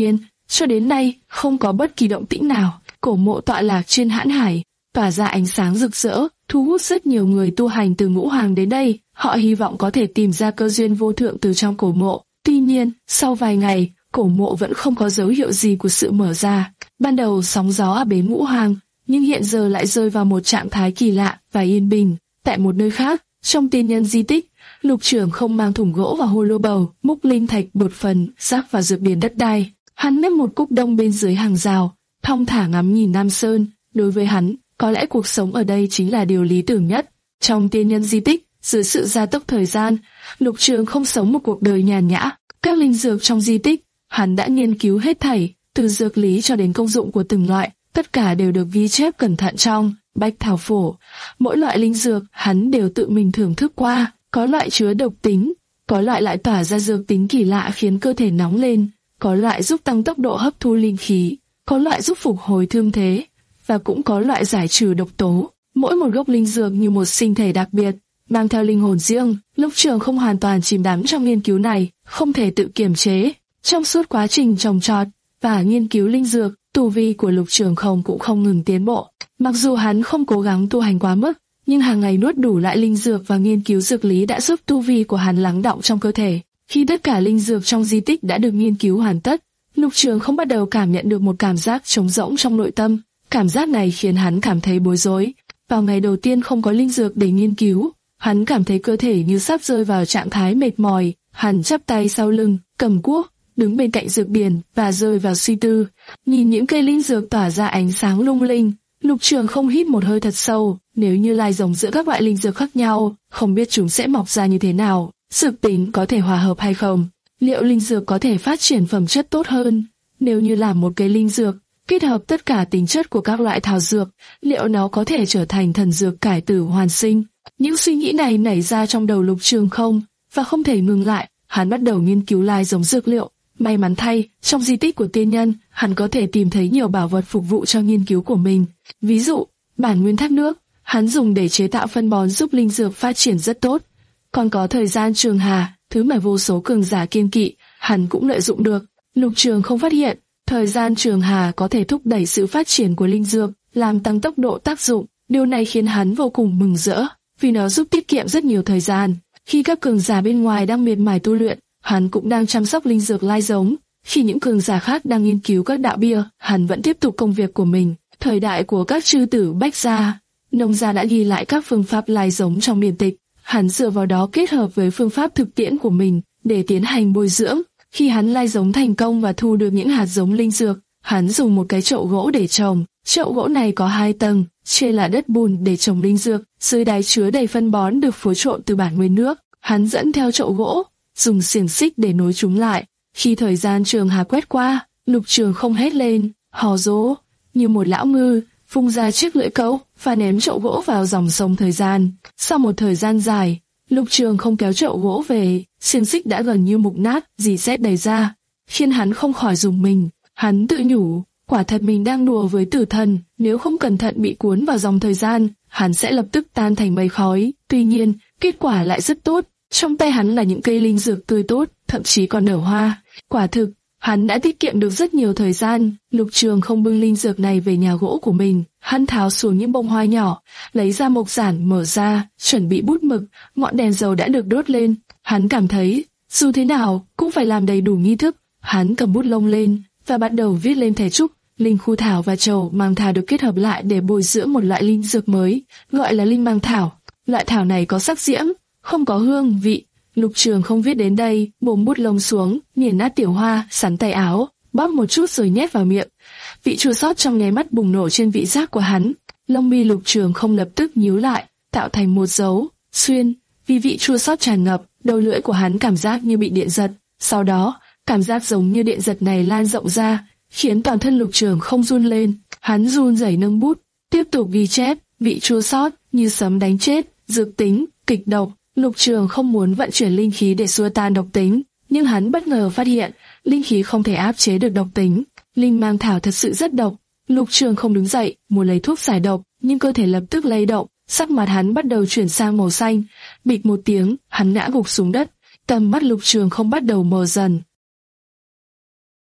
Cho đến nay, không có bất kỳ động tĩnh nào. Cổ mộ tọa lạc trên hãn hải, tỏa ra ánh sáng rực rỡ, thu hút rất nhiều người tu hành từ ngũ hoàng đến đây. Họ hy vọng có thể tìm ra cơ duyên vô thượng từ trong cổ mộ. Tuy nhiên, sau vài ngày, cổ mộ vẫn không có dấu hiệu gì của sự mở ra. Ban đầu sóng gió áp bế ngũ hoàng, nhưng hiện giờ lại rơi vào một trạng thái kỳ lạ và yên bình. Tại một nơi khác, trong tiên nhân di tích, Lục Trường không mang thùng gỗ và hồ lô bầu, múc linh thạch, bột phần, rác và dược điển đất đai. Hắn nếp một cúc đông bên dưới hàng rào, thong thả ngắm nhìn Nam Sơn. Đối với hắn, có lẽ cuộc sống ở đây chính là điều lý tưởng nhất. Trong tiên nhân di tích, dưới sự gia tốc thời gian, Lục Trường không sống một cuộc đời nhàn nhã. Các linh dược trong di tích, hắn đã nghiên cứu hết thảy, từ dược lý cho đến công dụng của từng loại, tất cả đều được ghi chép cẩn thận trong Bách Thảo Phổ. Mỗi loại linh dược hắn đều tự mình thưởng thức qua, có loại chứa độc tính, có loại lại tỏa ra dược tính kỳ lạ khiến cơ thể nóng lên, có loại giúp tăng tốc độ hấp thu linh khí, có loại giúp phục hồi thương thế, và cũng có loại giải trừ độc tố. Mỗi một gốc linh dược như một sinh thể đặc biệt, mang theo linh hồn riêng. Lục Trường không hoàn toàn chìm đắm trong nghiên cứu này, không thể tự kiềm chế. Trong suốt quá trình trồng trọt và nghiên cứu linh dược, tu vi của Lục Trường không cũng không ngừng tiến bộ. Mặc dù hắn không cố gắng tu hành quá mức, nhưng hàng ngày nuốt đủ loại linh dược và nghiên cứu dược lý đã giúp tu vi của hắn lắng đọng trong cơ thể. Khi tất cả linh dược trong di tích đã được nghiên cứu hoàn tất, Lục Trường không bắt đầu cảm nhận được một cảm giác trống rỗng trong nội tâm. Cảm giác này khiến hắn cảm thấy bối rối. Vào ngày đầu tiên không có linh dược để nghiên cứu, hắn cảm thấy cơ thể như sắp rơi vào trạng thái mệt mỏi. Hắn chắp tay sau lưng, cầm cuốc, đứng bên cạnh dược điển và rơi vào suy tư. Nhìn những cây linh dược tỏa ra ánh sáng lung linh, Lục Trường không hít một hơi thật sâu. Nếu như lai giống giữa các loại linh dược khác nhau, không biết chúng sẽ mọc ra như thế nào, dược tính có thể hòa hợp hay không, liệu linh dược có thể phát triển phẩm chất tốt hơn. Nếu như làm một cây linh dược kết hợp tất cả tính chất của các loại thảo dược, liệu nó có thể trở thành thần dược cải tử hoàn sinh? Những suy nghĩ này nảy ra trong đầu Lục Trường không, và không thể ngừng lại. Hắn bắt đầu nghiên cứu lai giống dược liệu. May mắn thay, trong di tích của tiên nhân, hắn có thể tìm thấy nhiều bảo vật phục vụ cho nghiên cứu của mình. Ví dụ, bản nguyên thác nước, hắn dùng để chế tạo phân bón giúp linh dược phát triển rất tốt. Còn có thời gian trường hà, thứ mà vô số cường giả kiêng kỵ, hắn cũng lợi dụng được. Lục Trường không phát hiện, thời gian trường hà có thể thúc đẩy sự phát triển của linh dược, làm tăng tốc độ tác dụng. Điều này khiến hắn vô cùng mừng rỡ, vì nó giúp tiết kiệm rất nhiều thời gian. Khi các cường giả bên ngoài đang miệt mài tu luyện, hắn cũng đang chăm sóc linh dược lai giống. Khi những cường giả khác đang nghiên cứu các đạo bia, hắn vẫn tiếp tục công việc của mình. Thời đại của các chư tử Bách gia, nông gia đã ghi lại các phương pháp lai giống trong điển tịch. Hắn dựa vào đó kết hợp với phương pháp thực tiễn của mình để tiến hành bồi dưỡng. Khi hắn lai giống thành công và thu được những hạt giống linh dược, hắn dùng một cái chậu gỗ để trồng. Chậu gỗ này có hai tầng, trên là đất bùn để trồng linh dược, dưới đáy chứa đầy phân bón được phối trộn từ bản nguyên nước. Hắn dẫn theo chậu gỗ, dùng xiềng xích để nối chúng lại. Khi thời gian trường hà quét qua, Lục Trường không hét lên, hò dỗ như một lão ngư, vung ra chiếc lưỡi câu và ném chậu gỗ vào dòng sông thời gian. Sau một thời gian dài, Lục Trường không kéo chậu gỗ về, xiềng xích đã gần như mục nát, rỉ sét đầy ra, khiến hắn không khỏi rùng mình. Hắn tự nhủ, quả thật mình đang đùa với tử thần, nếu không cẩn thận bị cuốn vào dòng thời gian, hắn sẽ lập tức tan thành mây khói. Tuy nhiên, kết quả lại rất tốt. Trong tay hắn là những cây linh dược tươi tốt, thậm chí còn nở hoa. Quả thực, hắn đã tiết kiệm được rất nhiều thời gian. Lục Trường không bưng linh dược này về nhà gỗ của mình. Hắn tháo xuống những bông hoa nhỏ, lấy ra mộc giản mở ra, chuẩn bị bút mực, ngọn đèn dầu đã được đốt lên. Hắn cảm thấy, dù thế nào, cũng phải làm đầy đủ nghi thức. Hắn cầm bút lông lên, và bắt đầu viết lên thẻ trúc. Linh khu thảo và trầu mang thảo được kết hợp lại để bồi dưỡng một loại linh dược mới, gọi là linh mang thảo. Loại thảo này có sắc diễm, không có hương vị. Lục Trường không viết đến đây, buông bút lông xuống, nghiền nát tiểu hoa, sắn tay áo, bóp một chút rồi nhét vào miệng. Vị chua xót trong nháy mắt bùng nổ trên vị giác của hắn. Lông mi Lục Trường không lập tức nhíu lại, tạo thành một dấu xuyên. Vì vị chua xót tràn ngập, đầu lưỡi của hắn cảm giác như bị điện giật. Sau đó, cảm giác giống như điện giật này lan rộng ra, khiến toàn thân Lục Trường không run lên. Hắn run rẩy nâng bút, tiếp tục ghi chép. Vị chua xót như sấm đánh chết, dược tính, kịch độc. Lục Trường không muốn vận chuyển linh khí để xua tan độc tính, nhưng hắn bất ngờ phát hiện, linh khí không thể áp chế được độc tính. Linh mang thảo thật sự rất độc. Lục Trường không đứng dậy, muốn lấy thuốc giải độc, nhưng cơ thể lập tức lay động, sắc mặt hắn bắt đầu chuyển sang màu xanh. Bịch một tiếng, hắn ngã gục xuống đất. Tầm mắt Lục Trường không bắt đầu mờ dần.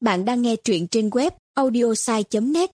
Bạn đang nghe truyện trên web audiosai chấm net.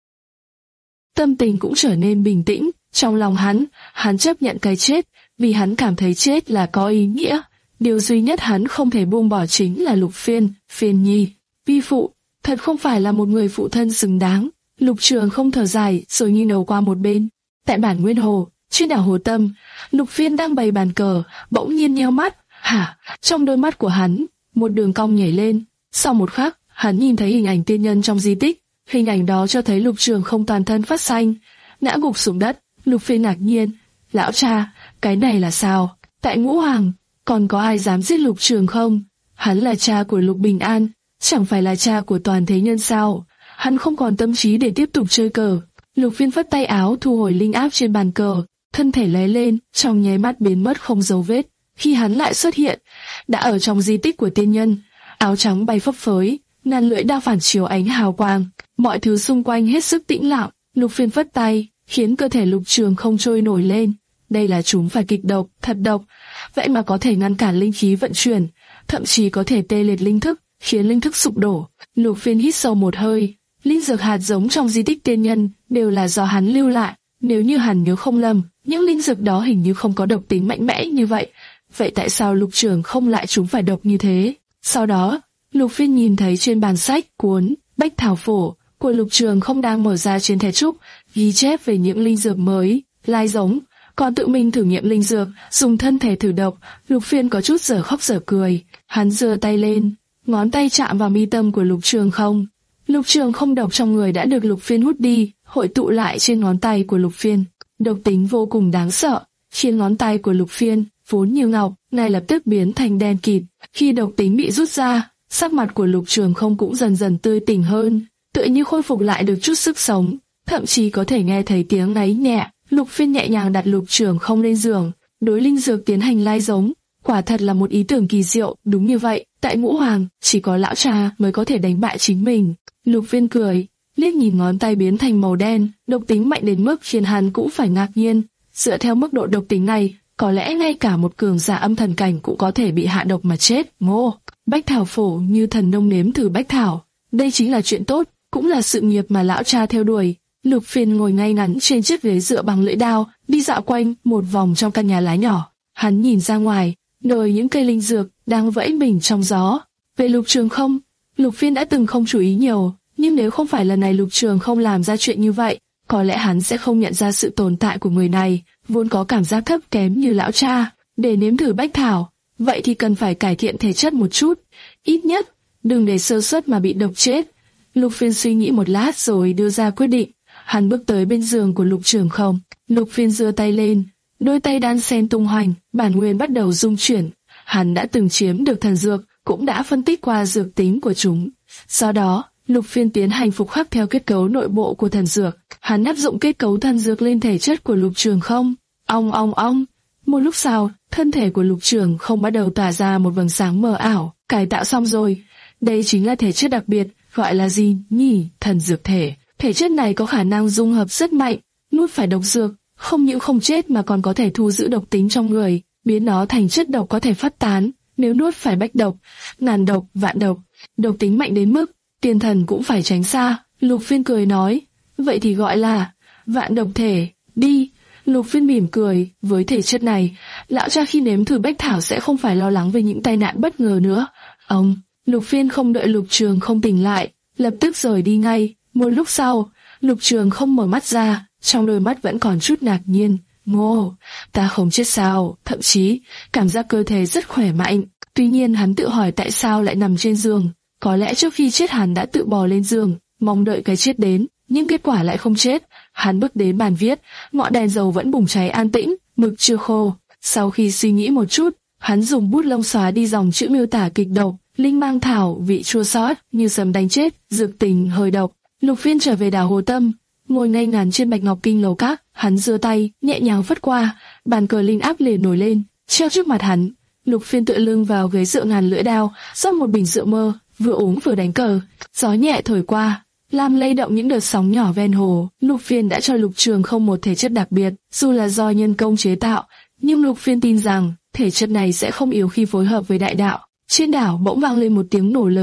Tâm tình cũng trở nên bình tĩnh, trong lòng hắn, hắn chấp nhận cái chết, vì hắn cảm thấy chết là có ý nghĩa. Điều duy nhất hắn không thể buông bỏ chính là Lục Phiên, Phiên Nhi. Vi phụ, thật không phải là một người phụ thân xứng đáng. Lục Trường không thở dài rồi nghiêng đầu qua một bên. Tại bản Nguyên Hồ, trên đảo Hồ Tâm, Lục Phiên đang bày bàn cờ, bỗng nhiên nheo mắt. Hả? Trong đôi mắt của hắn, một đường cong nhảy lên. Sau một khắc, hắn nhìn thấy hình ảnh tiên nhân trong di tích. Hình ảnh đó cho thấy Lục Trường không toàn thân phát xanh, ngã gục xuống đất. Lục Phiên ngạc nhiên, lão cha, cái này là sao? Tại Ngũ Hoàng, còn có ai dám giết Lục Trường không? Hắn là cha của Lục Bình An, chẳng phải là cha của toàn thế nhân sao? Hắn không còn tâm trí để tiếp tục chơi cờ. Lục Phiên phất tay áo thu hồi linh áp trên bàn cờ, thân thể lóe lên, trong nháy mắt biến mất không dấu vết. Khi hắn lại xuất hiện, đã ở trong di tích của tiên nhân, áo trắng bay phấp phới, ngàn lưỡi đao phản chiếu ánh hào quang, mọi thứ xung quanh hết sức tĩnh lặng. Lục Phiên phất tay, khiến cơ thể Lục Trường không trôi nổi lên. Đây là chúng phải kịch độc, thật độc, vậy mà có thể ngăn cản linh khí vận chuyển, thậm chí có thể tê liệt linh thức, khiến linh thức sụp đổ. Lục Phiên hít sâu một hơi, linh dược hạt giống trong di tích tiên nhân đều là do hắn lưu lại. Nếu như hắn nhớ không lầm, những linh dược đó hình như không có độc tính mạnh mẽ như vậy. Vậy tại sao Lục Trường không lại chúng phải độc như thế? Sau đó, Lục Phiên nhìn thấy trên bàn sách cuốn Bách Thảo Phổ của Lục Trường không đang mở ra trên thẻ trúc, ghi chép về những linh dược mới, lai giống, còn tự mình thử nghiệm linh dược, dùng thân thể thử độc. Lục Phiên có chút dở khóc dở cười, hắn giơ tay lên, ngón tay chạm vào mi tâm của Lục Trường không. Lục Trường không độc trong người đã được Lục Phiên hút đi, hội tụ lại trên ngón tay của Lục Phiên. Độc tính vô cùng đáng sợ, khiến ngón tay của Lục Phiên vốn như ngọc, ngay lập tức biến thành đen kịt. Khi độc tính bị rút ra, sắc mặt của Lục Trường không cũng dần dần tươi tỉnh hơn, tựa như khôi phục lại được chút sức sống, thậm chí có thể nghe thấy tiếng ngáy nhẹ. Lục Phiên nhẹ nhàng đặt Lục Trường không lên giường, đối linh dược tiến hành lai giống. Quả thật là một ý tưởng kỳ diệu. Đúng như vậy, tại Ngũ Hoàng, chỉ có lão cha mới có thể đánh bại chính mình. Lục Phiên cười, liếc nhìn ngón tay biến thành màu đen, độc tính mạnh đến mức khiến hắn cũng phải ngạc nhiên. Dựa theo mức độ độc tính này, có lẽ ngay cả một cường giả âm thần cảnh cũng có thể bị hạ độc mà chết. Ngô, Bách Thảo Phổ như thần nông nếm thử bách thảo. Đây chính là chuyện tốt, cũng là sự nghiệp mà lão cha theo đuổi. Lục Phiên ngồi ngay ngắn trên chiếc ghế dựa bằng lưỡi đao, đi dạo quanh một vòng trong căn nhà lá nhỏ. Hắn nhìn ra ngoài, nơi những cây linh dược đang vẫy mình trong gió. Về Lục Trường không, Lục Phiên đã từng không chú ý nhiều, nhưng nếu không phải lần này Lục Trường không làm ra chuyện như vậy, có lẽ hắn sẽ không nhận ra sự tồn tại của người này, vốn có cảm giác thấp kém như lão cha. Để nếm thử bách thảo, vậy thì cần phải cải thiện thể chất một chút, ít nhất đừng để sơ suất mà bị độc chết. Lục Phiên suy nghĩ một lát rồi đưa ra quyết định. Hắn bước tới bên giường của Lục Trường không. Lục Phiên giơ tay lên, đôi tay đan xen tung hoành, bản nguyên bắt đầu rung chuyển. Hắn đã từng chiếm được thần dược, cũng đã phân tích qua dược tính của chúng. Sau đó, Lục Phiên tiến hành phục khắc theo kết cấu nội bộ của thần dược. Hắn áp dụng kết cấu thần dược lên thể chất của Lục Trường không. Ong ong ong. Một lúc sau, thân thể của Lục Trường không bắt đầu tỏa ra một vầng sáng mờ ảo. Cải tạo xong rồi. Đây chính là thể chất đặc biệt, gọi là gì nhỉ? Thần dược thể. Thể chất này có khả năng dung hợp rất mạnh, nuốt phải độc dược, không những không chết mà còn có thể thu giữ độc tính trong người, biến nó thành chất độc có thể phát tán. Nếu nuốt phải bách độc, ngàn độc, vạn độc, độc tính mạnh đến mức tiên thần cũng phải tránh xa. Lục Phiên cười nói, vậy thì gọi là vạn độc thể, đi. Lục Phiên mỉm cười, với thể chất này, lão cha khi nếm thử bách thảo sẽ không phải lo lắng về những tai nạn bất ngờ nữa. Ông, Lục Phiên không đợi Lục Trường không tỉnh lại, lập tức rời đi ngay. Một lúc sau, Lục Trường không mở mắt ra, trong đôi mắt vẫn còn chút ngạc nhiên. Ngô, ta không chết sao? Thậm chí, cảm giác cơ thể rất khỏe mạnh. Tuy nhiên hắn tự hỏi tại sao lại nằm trên giường. Có lẽ trước khi chết hắn đã tự bò lên giường, mong đợi cái chết đến, nhưng kết quả lại không chết. Hắn bước đến bàn viết, ngọn đèn dầu vẫn bùng cháy an tĩnh, mực chưa khô. Sau khi suy nghĩ một chút, hắn dùng bút lông xóa đi dòng chữ miêu tả kịch độc, linh mang thảo, vị chua xót như sấm đánh chết, dược tình hơi độc. Lục Phiên trở về đảo Hồ Tâm, ngồi ngay ngắn trên bạch ngọc kinh lầu các, hắn giơ tay nhẹ nhàng phất qua, bàn cờ linh áp liền nổi lên, treo trước mặt hắn. Lục Phiên tựa lưng vào ghế dựa ngàn lưỡi đao, rót một bình rượu mơ, vừa uống vừa đánh cờ. Gió nhẹ thổi qua, làm lay động những đợt sóng nhỏ ven hồ. Lục Phiên đã cho Lục Trường không một thể chất đặc biệt, dù là do nhân công chế tạo, nhưng Lục Phiên tin rằng thể chất này sẽ không yếu khi phối hợp với đại đạo. Trên đảo bỗng vang lên một tiếng nổ lớn,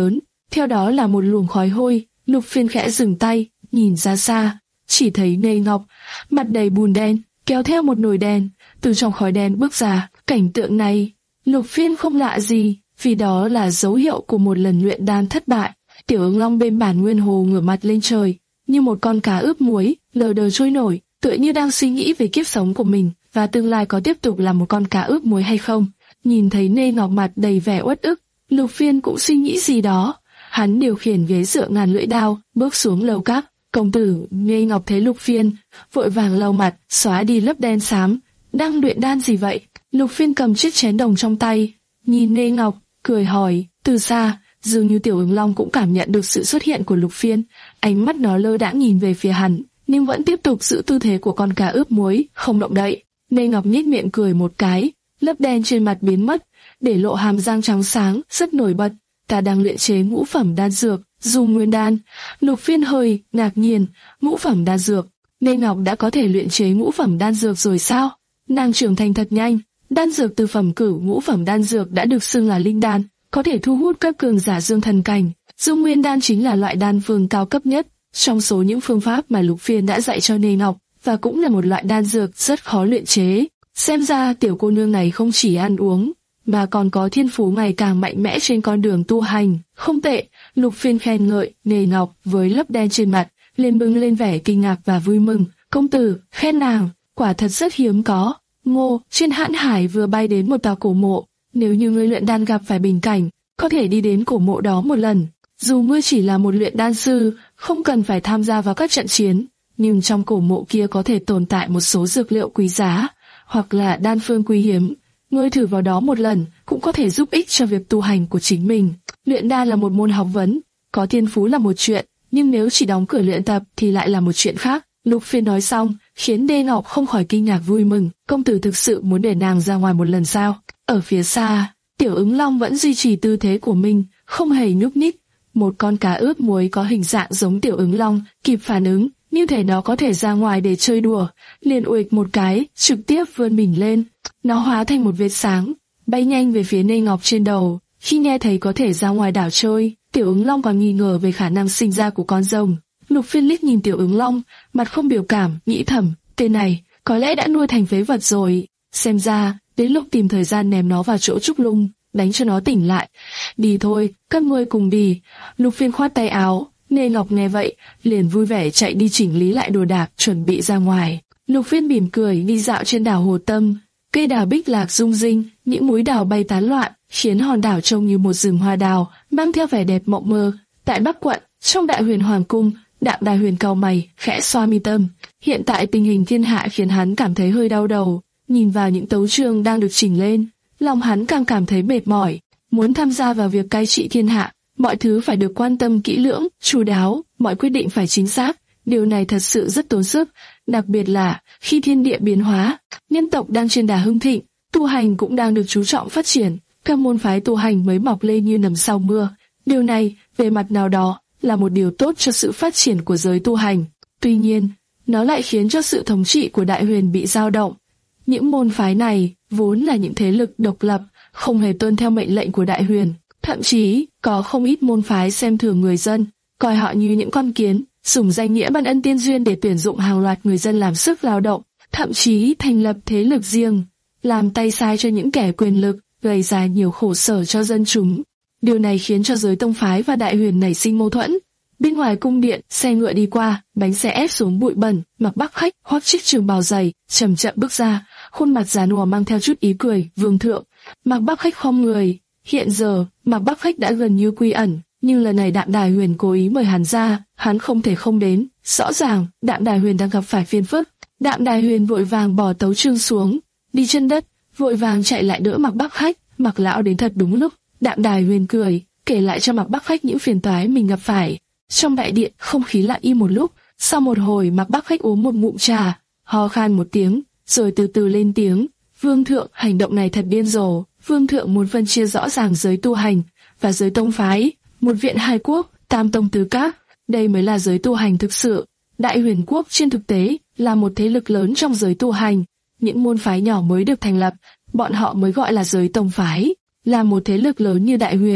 theo đó là một luồng khói hôi. Lục Phiên khẽ dừng tay, nhìn ra xa, chỉ thấy Nê Ngọc, mặt đầy bùn đen, kéo theo một nồi đen, từ trong khói đen bước ra. Cảnh tượng này, Lục Phiên không lạ gì, vì đó là dấu hiệu của một lần luyện đan thất bại. Tiểu Ứng Long bên bản nguyên hồ ngửa mặt lên trời, như một con cá ướp muối, lờ đờ trôi nổi, tựa như đang suy nghĩ về kiếp sống của mình và tương lai có tiếp tục là một con cá ướp muối hay không. Nhìn thấy Nê Ngọc mặt đầy vẻ uất ức, Lục Phiên cũng suy nghĩ gì đó. Hắn điều khiển ghế dựa ngàn lưỡi đao, bước xuống lầu các. Công tử. Nê Ngọc thấy Lục Phiên, vội vàng lau mặt, xóa đi lớp đen xám. Đang luyện đan gì vậy? Lục Phiên cầm chiếc chén đồng trong tay, nhìn Nê Ngọc, cười hỏi. Từ xa, dường như Tiểu Ứng Long cũng cảm nhận được sự xuất hiện của Lục Phiên, ánh mắt nó lơ đãng nhìn về phía hắn, nhưng vẫn tiếp tục giữ tư thế của con cá ướp muối, không động đậy. Nê Ngọc nhếch miệng cười một cái, lớp đen trên mặt biến mất, để lộ hàm răng trắng sáng, rất nổi bật. Ta đang luyện chế ngũ phẩm đan dược, dùng nguyên đan. Lục Phiên hơi ngạc nhiên, ngũ phẩm đan dược. Nê Ngọc đã có thể luyện chế ngũ phẩm đan dược rồi sao? Nàng trưởng thành thật nhanh. Đan dược từ phẩm cửu ngũ phẩm đan dược đã được xưng là linh đan, có thể thu hút các cường giả dương thần cảnh. Dung nguyên đan chính là loại đan phương cao cấp nhất trong số những phương pháp mà Lục Phiên đã dạy cho Nê Ngọc, và cũng là một loại đan dược rất khó luyện chế. Xem ra tiểu cô nương này không chỉ ăn uống, mà còn có thiên phú ngày càng mạnh mẽ trên con đường tu hành. Không tệ. Lục Phiên khen ngợi Nê Ngọc với lớp đen trên mặt, liền bừng lên vẻ kinh ngạc và vui mừng. Công tử, khen nàng, quả thật rất hiếm có. Ngô, trên hãn hải vừa bay đến một tòa cổ mộ. Nếu như ngươi luyện đan gặp phải bình cảnh, có thể đi đến cổ mộ đó một lần. Dù ngươi chỉ là một luyện đan sư, không cần phải tham gia vào các trận chiến, nhưng trong cổ mộ kia có thể tồn tại một số dược liệu quý giá, hoặc là đan phương quý hiếm. Ngươi thử vào đó một lần, cũng có thể giúp ích cho việc tu hành của chính mình. Luyện đan là một môn học vấn, có thiên phú là một chuyện, nhưng nếu chỉ đóng cửa luyện tập thì lại là một chuyện khác. Lục Phiên nói xong, khiến Nê Ngọc không khỏi kinh ngạc vui mừng. Công tử thực sự muốn để nàng ra ngoài một lần sao? Ở phía xa, Tiểu Ứng Long vẫn duy trì tư thế của mình, không hề nhúc nhích. Một con cá ướp muối có hình dạng giống Tiểu Ứng Long kịp phản ứng, như thể nó có thể ra ngoài để chơi đùa, liền uịch một cái, trực tiếp vươn mình lên. Nó hóa thành một vệt sáng, bay nhanh về phía Nê Ngọc trên đầu. Khi nghe thấy có thể ra ngoài đảo chơi, Tiểu Ứng Long còn nghi ngờ về khả năng sinh ra của con rồng. Lục Phiên liếc nhìn Tiểu Ứng Long, mặt không biểu cảm, nghĩ thầm, tên này có lẽ đã nuôi thành phế vật rồi. Xem ra đến lúc tìm thời gian ném nó vào chỗ trúc lung, đánh cho nó tỉnh lại. Đi thôi, các ngươi cùng đi. Lục Phiên khoát tay áo. Nê Ngọc nghe vậy, liền vui vẻ chạy đi chỉnh lý lại đồ đạc, chuẩn bị ra ngoài. Lục Phiên mỉm cười đi dạo trên đảo Hồ Tâm. Cây đào bích lạc rung rinh, những múi đào bay tán loạn, khiến hòn đảo trông như một rừng hoa đào, mang theo vẻ đẹp mộng mơ. Tại Bắc Quận, trong Đại Huyền Hoàng cung, Đạm Đài Huyền cau mày, khẽ xoa mi tâm. Hiện tại tình hình thiên hạ khiến hắn cảm thấy hơi đau đầu. Nhìn vào những tấu chương đang được chỉnh lên, lòng hắn càng cảm thấy mệt mỏi. Muốn tham gia vào việc cai trị thiên hạ, mọi thứ phải được quan tâm kỹ lưỡng, chu đáo, mọi quyết định phải chính xác. Điều này thật sự rất tốn sức, đặc biệt là khi thiên địa biến hóa, nhân tộc đang trên đà hưng thịnh, tu hành cũng đang được chú trọng phát triển, các môn phái tu hành mới mọc lên như nấm sau mưa. Điều này, về mặt nào đó, là một điều tốt cho sự phát triển của giới tu hành. Tuy nhiên, nó lại khiến cho sự thống trị của Đại Huyền bị dao động. Những môn phái này vốn là những thế lực độc lập, không hề tuân theo mệnh lệnh của Đại Huyền. Thậm chí, có không ít môn phái xem thường người dân, coi họ như những con kiến, dùng danh nghĩa ban ân tiên duyên để tuyển dụng hàng loạt người dân làm sức lao động, thậm chí thành lập thế lực riêng, làm tay sai cho những kẻ quyền lực, gây ra nhiều khổ sở cho dân chúng. Điều này khiến cho giới tông phái và Đại Huyền nảy sinh mâu thuẫn. Bên ngoài cung điện, xe ngựa đi qua, bánh xe ép xuống bụi bẩn, Mạc Bắc Khách khoác chiếc trường bào dày, chậm chậm bước ra, khuôn mặt già nua mang theo chút ý cười. Vương thượng. Mạc Bắc Khách khom người. Hiện giờ, Mạc Bắc Khách đã gần như quy ẩn, nhưng lần này Đạm Đài Huyền cố ý mời hắn ra, hắn không thể không đến. Rõ ràng, Đạm Đài Huyền đang gặp phải phiền phức. Đạm Đài Huyền vội vàng bỏ tấu chương xuống, đi chân đất, vội vàng chạy lại đỡ Mạc Bắc Khách. Mạc lão đến thật đúng lúc. Đạm Đài Huyền cười, kể lại cho Mạc Bắc Khách những phiền toái mình gặp phải. Trong đại điện, không khí lặng im một lúc. Sau một hồi, Mạc Bắc Khách uống một ngụm trà, ho khan một tiếng, rồi từ từ lên tiếng. Vương thượng, hành động này thật điên rồ. Vương thượng muốn phân chia rõ ràng giới tu hành và giới tông phái, một viện hai quốc, tam tông tứ các. Đây mới là giới tu hành thực sự. Đại Huyền quốc trên thực tế là một thế lực lớn trong giới tu hành. Những môn phái nhỏ mới được thành lập, bọn họ mới gọi là giới tông phái. Là một thế lực lớn như Đại Huyền,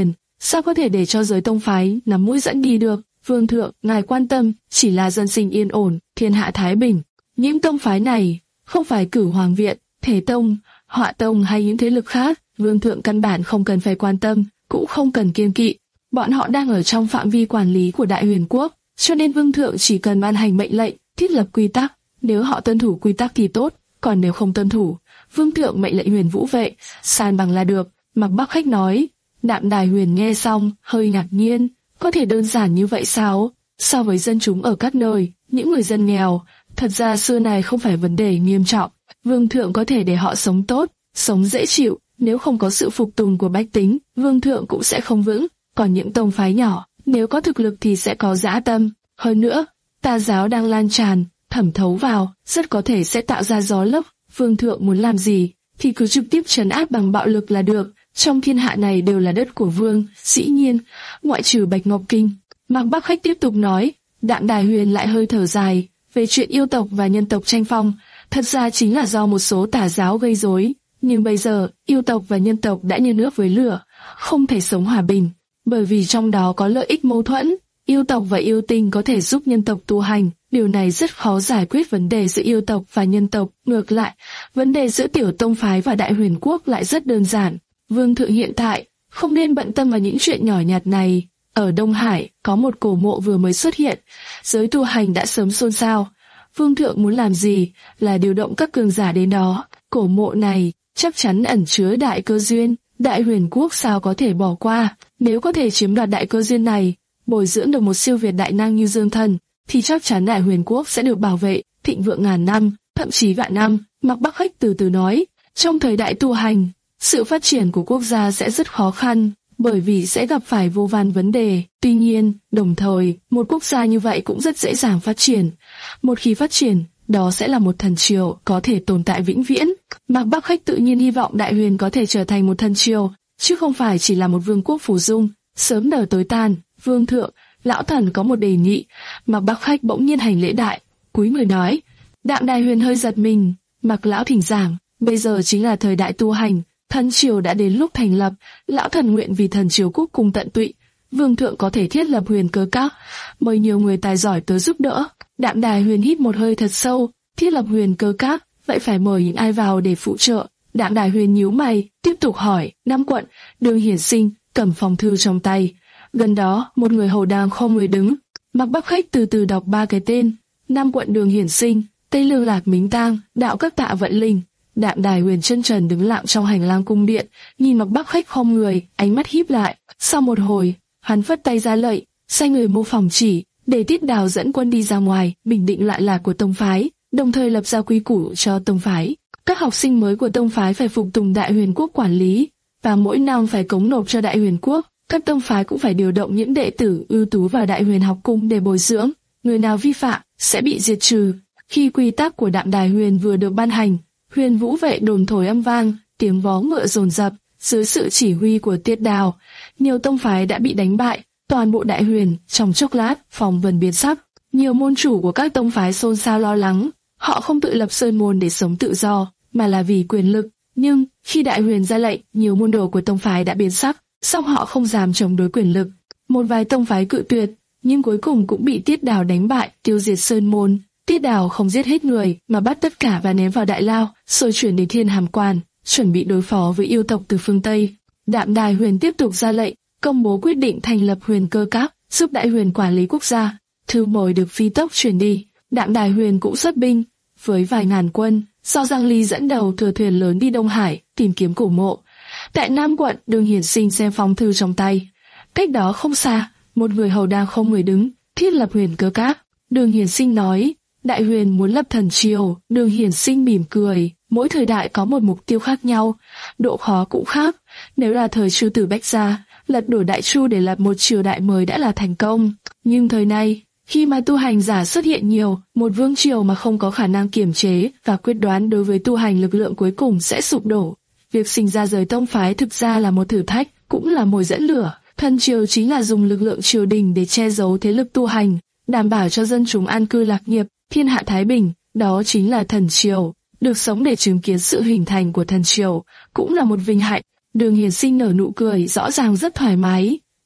sao có thể để cho giới tông phái nắm mũi dẫn đi được? Vương thượng, ngài quan tâm chỉ là dân sinh yên ổn, thiên hạ thái bình. Những tông phái này không phải Cửu Hoàng viện, Thể tông, Họa tông hay những thế lực khác, vương thượng căn bản không cần phải quan tâm, cũng không cần kiêng kỵ. Bọn họ đang ở trong phạm vi quản lý của Đại Huyền quốc, cho nên vương thượng chỉ cần ban hành mệnh lệnh, thiết lập quy tắc. Nếu họ tuân thủ quy tắc thì tốt, còn nếu không tuân thủ, vương thượng mệnh lệnh Huyền Vũ vệ san bằng là được. Mạc Bắc Khách nói. Đạm Đài Huyền nghe xong hơi ngạc nhiên, có thể đơn giản như vậy sao? So với dân chúng ở các nơi, những người dân nghèo, thật ra xưa này không phải vấn đề nghiêm trọng. Vương thượng có thể để họ sống tốt, sống dễ chịu. Nếu không có sự phục tùng của bách tính, vương thượng cũng sẽ không vững. Còn những tông phái nhỏ, nếu có thực lực thì sẽ có dã tâm. Hơn nữa, tà giáo đang lan tràn, thẩm thấu vào, rất có thể sẽ tạo ra gió lốc. Vương thượng muốn làm gì thì cứ trực tiếp trấn áp bằng bạo lực là được. Trong thiên hạ này đều là đất của vương, dĩ nhiên, ngoại trừ Bạch Ngọc Kinh. Mạc Bắc Khách tiếp tục nói. Đạm Đài Huyền lại hơi thở dài về chuyện yêu tộc và nhân tộc tranh phong. Thật ra chính là do một số tà giáo gây rối. Nhưng bây giờ, yêu tộc và nhân tộc đã như nước với lửa, không thể sống hòa bình, bởi vì trong đó có lợi ích mâu thuẫn. Yêu tộc và yêu tinh có thể giúp nhân tộc tu hành, điều này rất khó giải quyết vấn đề giữa yêu tộc và nhân tộc. Ngược lại, vấn đề giữa tiểu tông phái và Đại Huyền quốc lại rất đơn giản. Vương thượng hiện tại không nên bận tâm vào những chuyện nhỏ nhặt này. Ở Đông Hải có một cổ mộ vừa mới xuất hiện, giới tu hành đã sớm xôn xao. Vương thượng muốn làm gì là điều động các cường giả đến đó. Cổ mộ này chắc chắn ẩn chứa đại cơ duyên, Đại Huyền quốc sao có thể bỏ qua. Nếu có thể chiếm đoạt đại cơ duyên này, bồi dưỡng được một siêu việt đại năng như Dương Thần, thì chắc chắn Đại Huyền quốc sẽ được bảo vệ, thịnh vượng ngàn năm, thậm chí vạn năm. Mạc Bắc Khách từ từ nói, trong thời đại tu hành, sự phát triển của quốc gia sẽ rất khó khăn, bởi vì sẽ gặp phải vô vàn vấn đề. Tuy nhiên, đồng thời, một quốc gia như vậy cũng rất dễ dàng phát triển. Một khi phát triển, đó sẽ là một thần triều có thể tồn tại vĩnh viễn. Mạc Bắc Khách tự nhiên hy vọng Đại Huyền có thể trở thành một thần triều, chứ không phải chỉ là một vương quốc phù dung, sớm nở tối tàn. Vương thượng, lão thần có một đề nghị. Mạc Bắc Khách bỗng nhiên hành lễ đại, cúi người nói. Đạm Đài Huyền hơi giật mình. Mạc lão thỉnh giảng, bây giờ chính là thời đại tu hành, thần triều đã đến lúc thành lập, lão thần nguyện vì thần triều quốc cùng tận tụy. Vương thượng có thể thiết lập Huyền Cơ Các, mời nhiều người tài giỏi tới giúp đỡ. Đạm Đài Huyền hít một hơi thật sâu, thiết lập Huyền Cơ Các, vậy phải mời những ai vào để phụ trợ? Đạm Đài Huyền nhíu mày, tiếp tục hỏi. Nam quận, Đường Hiển Sinh cầm phong thư trong tay. Gần đó, một người hầu đang không người đứng. Mạc Bắc Khách từ từ đọc ba cái tên. Nam quận Đường Hiển Sinh, Tây Lương Lạc Mính Tang, Đạo Các Tạ Vận Linh. Đạm Đài Huyền chân trần đứng lặng trong hành lang cung điện, nhìn Mạc Bắc Khách không người, ánh mắt híp lại. Sau một hồi, hắn phất tay ra lệnh, sai người mô phỏng chỉ, để Tiết Đào dẫn quân đi ra ngoài, bình định lại lạc của tông phái, đồng thời lập ra quy củ cho tông phái. Các học sinh mới của tông phái phải phục tùng Đại Huyền quốc quản lý, và mỗi năm phải cống nộp cho Đại Huyền quốc. Các tông phái cũng phải điều động những đệ tử ưu tú vào Đại Huyền học cung để bồi dưỡng. Người nào vi phạm sẽ bị diệt trừ. Khi quy tắc của Đạm Đài Huyền vừa được ban hành, Huyền Vũ vệ đồn thổi âm vang, tiếng vó ngựa dồn dập. Dưới sự chỉ huy của Tiết Đào, nhiều tông phái đã bị đánh bại. Toàn bộ Đại Huyền trong chốc lát phong vân biến sắc. Nhiều môn chủ của các tông phái xôn xao lo lắng. Họ không tự lập sơn môn để sống tự do, mà là vì quyền lực. Nhưng khi Đại Huyền ra lệnh, nhiều môn đồ của tông phái đã biến sắc. Song họ không dám chống đối quyền lực. Một vài tông phái cự tuyệt, nhưng cuối cùng cũng bị Tiết Đào đánh bại, tiêu diệt sơn môn. Tiết Đào không giết hết người, mà bắt tất cả và ném vào đại lao, rồi chuyển đến Thiên Hàm Quan, chuẩn bị đối phó với yêu tộc từ phương Tây. Đạm Đài Huyền tiếp tục ra lệnh, công bố quyết định thành lập Huyền Cơ Các, giúp Đại Huyền quản lý quốc gia. Thư mời được phi tốc truyền đi. Đạm Đài Huyền cũng xuất binh với vài ngàn quân, do Giang Ly dẫn đầu thừa thuyền lớn đi Đông Hải tìm kiếm cổ mộ. Tại Nam quận, Đường Hiển Sinh xem phong thư trong tay. Cách đó không xa, một người hầu đang không người đứng, thiết lập Huyền Cơ Các. Đường Hiển Sinh nói, Đại Huyền muốn lập thần triều. Đường Hiển Sinh mỉm cười, mỗi thời đại có một mục tiêu khác nhau, độ khó cũng khác. Nếu là thời Chu Tử Bách Gia, lật đổ Đại Chu để lập một triều đại mới đã là thành công. Nhưng thời nay, khi mà tu hành giả xuất hiện nhiều, một vương triều mà không có khả năng kiềm chế và quyết đoán đối với tu hành lực lượng cuối cùng sẽ sụp đổ. Việc sinh ra giới tông phái thực ra là một thử thách, cũng là mồi dẫn lửa. Thần triều chính là dùng lực lượng triều đình để che giấu thế lực tu hành, đảm bảo cho dân chúng an cư lạc nghiệp, thiên hạ thái bình. Đó chính là thần triều. Được sống để chứng kiến sự hình thành của thần triều cũng là một vinh hạnh. Đường Hiển Sinh nở nụ cười, rõ ràng rất thoải mái.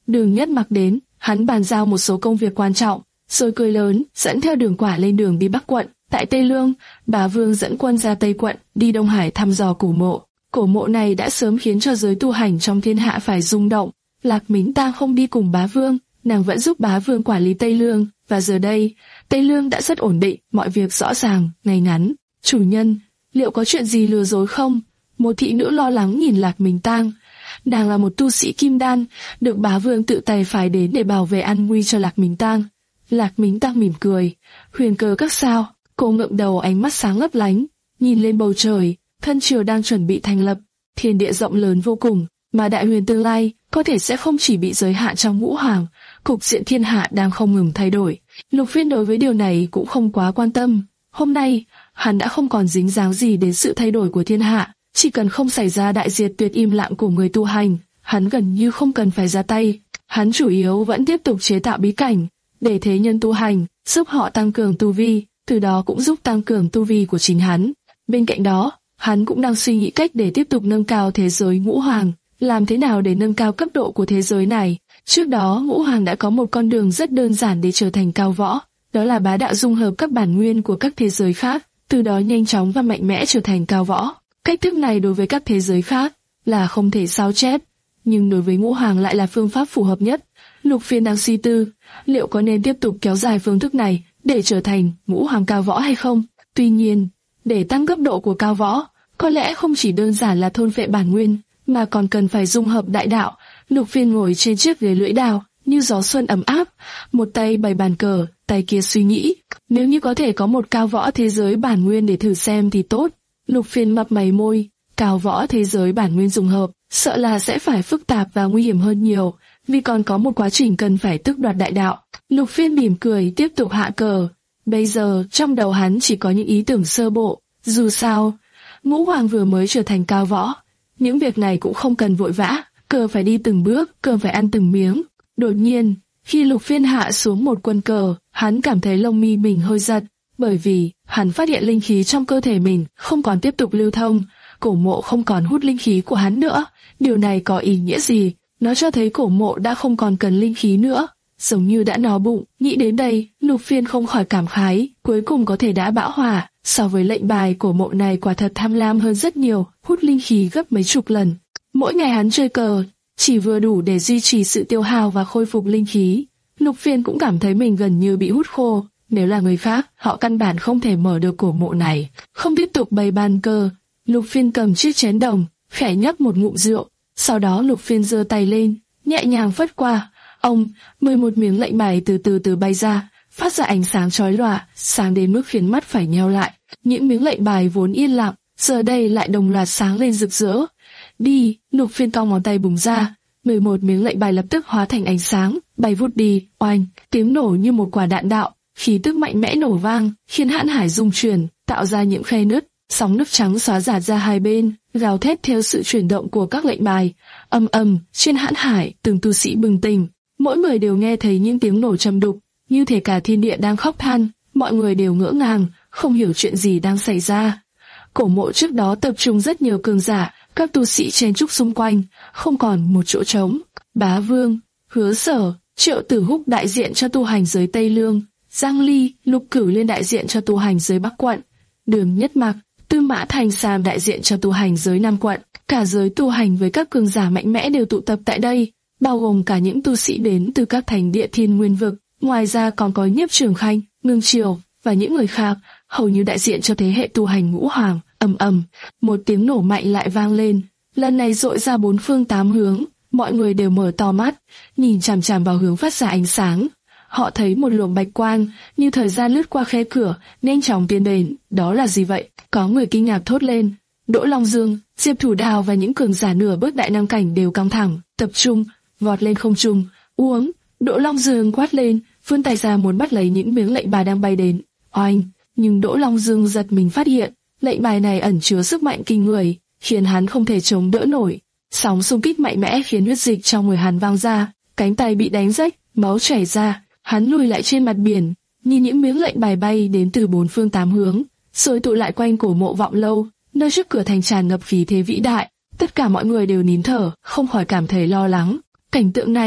Đường Nhất Mặc đến, hắn bàn giao một số công việc quan trọng, rồi cười lớn, dẫn theo Đường Quả lên đường đi Bắc quận. Tại Tây Lương, Bá Vương dẫn quân ra Tây quận, đi Đông Hải thăm dò cổ mộ. Cổ mộ này đã sớm khiến cho giới tu hành trong thiên hạ phải rung động. Lạc Mính Tang không đi cùng Bá Vương, nàng vẫn giúp Bá Vương quản lý Tây Lương, và giờ đây, Tây Lương đã rất ổn định, mọi việc rõ ràng, ngay ngắn. Chủ nhân, liệu có chuyện gì lừa dối không? Một thị nữ lo lắng nhìn Lạc Mính Tang. Nàng là một tu sĩ kim đan, được Bá Vương tự tay phái đến để bảo vệ an nguy cho Lạc Mính Tang. Lạc Mính Tang mỉm cười, huyền cơ các sao? Cô ngượng đầu, ánh mắt sáng lấp lánh, nhìn lên bầu trời, thân triều đang chuẩn bị thành lập, thiên địa rộng lớn vô cùng, mà đại huyền tương lai có thể sẽ không chỉ bị giới hạn trong ngũ hoàng, cục diện thiên hạ đang không ngừng thay đổi. Lục Phiên đối với điều này cũng không quá quan tâm. Hôm nay, hắn đã không còn dính dáng gì đến sự thay đổi của thiên hạ, chỉ cần không xảy ra đại diệt tuyệt im lặng của người tu hành, hắn gần như không cần phải ra tay. Hắn chủ yếu vẫn tiếp tục chế tạo bí cảnh, để thế nhân tu hành, giúp họ tăng cường tu vi, từ đó cũng giúp tăng cường tu vi của chính hắn. Bên cạnh đó, hắn cũng đang suy nghĩ cách để tiếp tục nâng cao thế giới ngũ hoàng, làm thế nào để nâng cao cấp độ của thế giới này. Trước đó, ngũ hoàng đã có một con đường rất đơn giản để trở thành cao võ, đó là bá đạo dung hợp các bản nguyên của các thế giới khác, từ đó nhanh chóng và mạnh mẽ trở thành cao võ. Cách thức này đối với các thế giới khác là không thể sao chép, nhưng đối với ngũ hoàng lại là phương pháp phù hợp nhất. Lục Phiên đang suy tư, liệu có nên tiếp tục kéo dài phương thức này để trở thành ngũ hoàng cao võ hay không? Tuy nhiên, để tăng cấp độ của cao võ, có lẽ không chỉ đơn giản là thôn phệ bản nguyên, mà còn cần phải dung hợp đại đạo. Lục Phiên ngồi trên chiếc ghế lưỡi đao, như gió xuân ấm áp, một tay bày bàn cờ, tay kia suy nghĩ, nếu như có thể có một cao võ thế giới bản nguyên để thử xem thì tốt. Lục Phiên mấp máy môi, cao võ thế giới bản nguyên dung hợp, sợ là sẽ phải phức tạp và nguy hiểm hơn nhiều, vì còn có một quá trình cần phải tước đoạt đại đạo. Lục Phiên mỉm cười tiếp tục hạ cờ. Bây giờ trong đầu hắn chỉ có những ý tưởng sơ bộ. Dù sao, ngũ hoàng vừa mới trở thành cao võ, những việc này cũng không cần vội vã, cờ phải đi từng bước, cờ phải ăn từng miếng. Đột nhiên, khi Lục Phiên hạ xuống một quân cờ, hắn cảm thấy lông mi mình hơi giật, bởi vì hắn phát hiện linh khí trong cơ thể mình không còn tiếp tục lưu thông, cổ mộ không còn hút linh khí của hắn nữa. Điều này có ý nghĩa gì? Nó cho thấy cổ mộ đã không còn cần linh khí nữa, giống như đã no bụng. Nghĩ đến đây, Lục Phiên không khỏi cảm khái, cuối cùng có thể đã bão hòa. So với lệnh bài, cổ mộ này quả thật tham lam hơn rất nhiều, hút linh khí gấp mấy chục lần. Mỗi ngày hắn chơi cờ, chỉ vừa đủ để duy trì sự tiêu hao và khôi phục linh khí. Lục Phiên cũng cảm thấy mình gần như bị hút khô. Nếu là người khác, họ căn bản không thể mở được cổ mộ này. Không tiếp tục bày bàn cờ, Lục Phiên cầm chiếc chén đồng, khẽ nhấp một ngụm rượu. Sau đó Lục Phiên giơ tay lên, nhẹ nhàng phất qua. Ông, mười một miếng lệnh bài từ từ từ bay ra, phát ra ánh sáng chói lòa, sáng đến mức khiến mắt phải nheo lại. Những miếng lệnh bài vốn yên lặng, giờ đây lại đồng loạt sáng lên rực rỡ. Đi, Lục Phiên cong ngón tay búng ra, mười một miếng lệnh bài lập tức hóa thành ánh sáng, bay vút đi. Oanh, tiếng nổ như một quả đạn đạo, khí tức mạnh mẽ nổ vang, khiến hãn hải rung chuyển, tạo ra những khe nứt, sóng nước trắng xóa dạt ra hai bên, gào thét theo sự chuyển động của các lệnh bài. Ầm ầm, trên hãn hải, từng tu sĩ bừng tỉnh, mỗi người đều nghe thấy những tiếng nổ trầm đục, như thể cả thiên địa đang khóc than. Mọi người đều ngỡ ngàng, không hiểu chuyện gì đang xảy ra. Cổ mộ trước đó tập trung rất nhiều cường giả, các tu sĩ chen chúc xung quanh, không còn một chỗ trống. Bá Vương, Hứa Sở, Triệu Tử Húc đại diện cho tu hành giới Tây Lương, Giang Ly, Lục Cửu Liên đại diện cho tu hành giới Bắc quận, Đường Nhất Mặc, Tư Mã Thành Sam đại diện cho tu hành giới Nam quận. Cả giới tu hành với các cường giả mạnh mẽ đều tụ tập tại đây, bao gồm cả những tu sĩ đến từ các thành địa thiên nguyên vực. Ngoài ra còn có Nhiếp Trường Khanh, Ngưng Triều và những người khác, hầu như đại diện cho thế hệ tu hành ngũ hoàng. Ầm ầm, một tiếng nổ mạnh lại vang lên, lần này dội ra bốn phương tám hướng. Mọi người đều mở to mắt, nhìn chằm chằm vào hướng phát ra ánh sáng. Họ thấy một luồng bạch quang, như thời gian lướt qua khe cửa, nhanh chóng tiến đến. Đó là gì vậy? Có người kinh ngạc thốt lên. Đỗ Long Dương, Diệp Thủ Đào và những cường giả nửa bước đại nam cảnh đều căng thẳng, tập trung, vọt lên không trung. Uống! Đỗ Long Dương quát lên, vươn tay ra muốn bắt lấy những miếng lệnh bài đang bay đến. Oanh! Nhưng Đỗ Long Dương giật mình phát hiện, lệnh bài này ẩn chứa sức mạnh kinh người, khiến hắn không thể chống đỡ nổi. Sóng xung kích mạnh mẽ khiến huyết dịch trong người hắn vang ra, cánh tay bị đánh rách, máu chảy ra. Hắn lùi lại trên mặt biển, nhìn những miếng lệnh bài bay đến từ bốn phương tám hướng, rồi tụ lại quanh cổ mộ Vọng Lâu, nơi trước cửa thành tràn ngập khí thế vĩ đại. Tất cả mọi người đều nín thở, không khỏi cảm thấy lo lắng. Cảnh tượng này,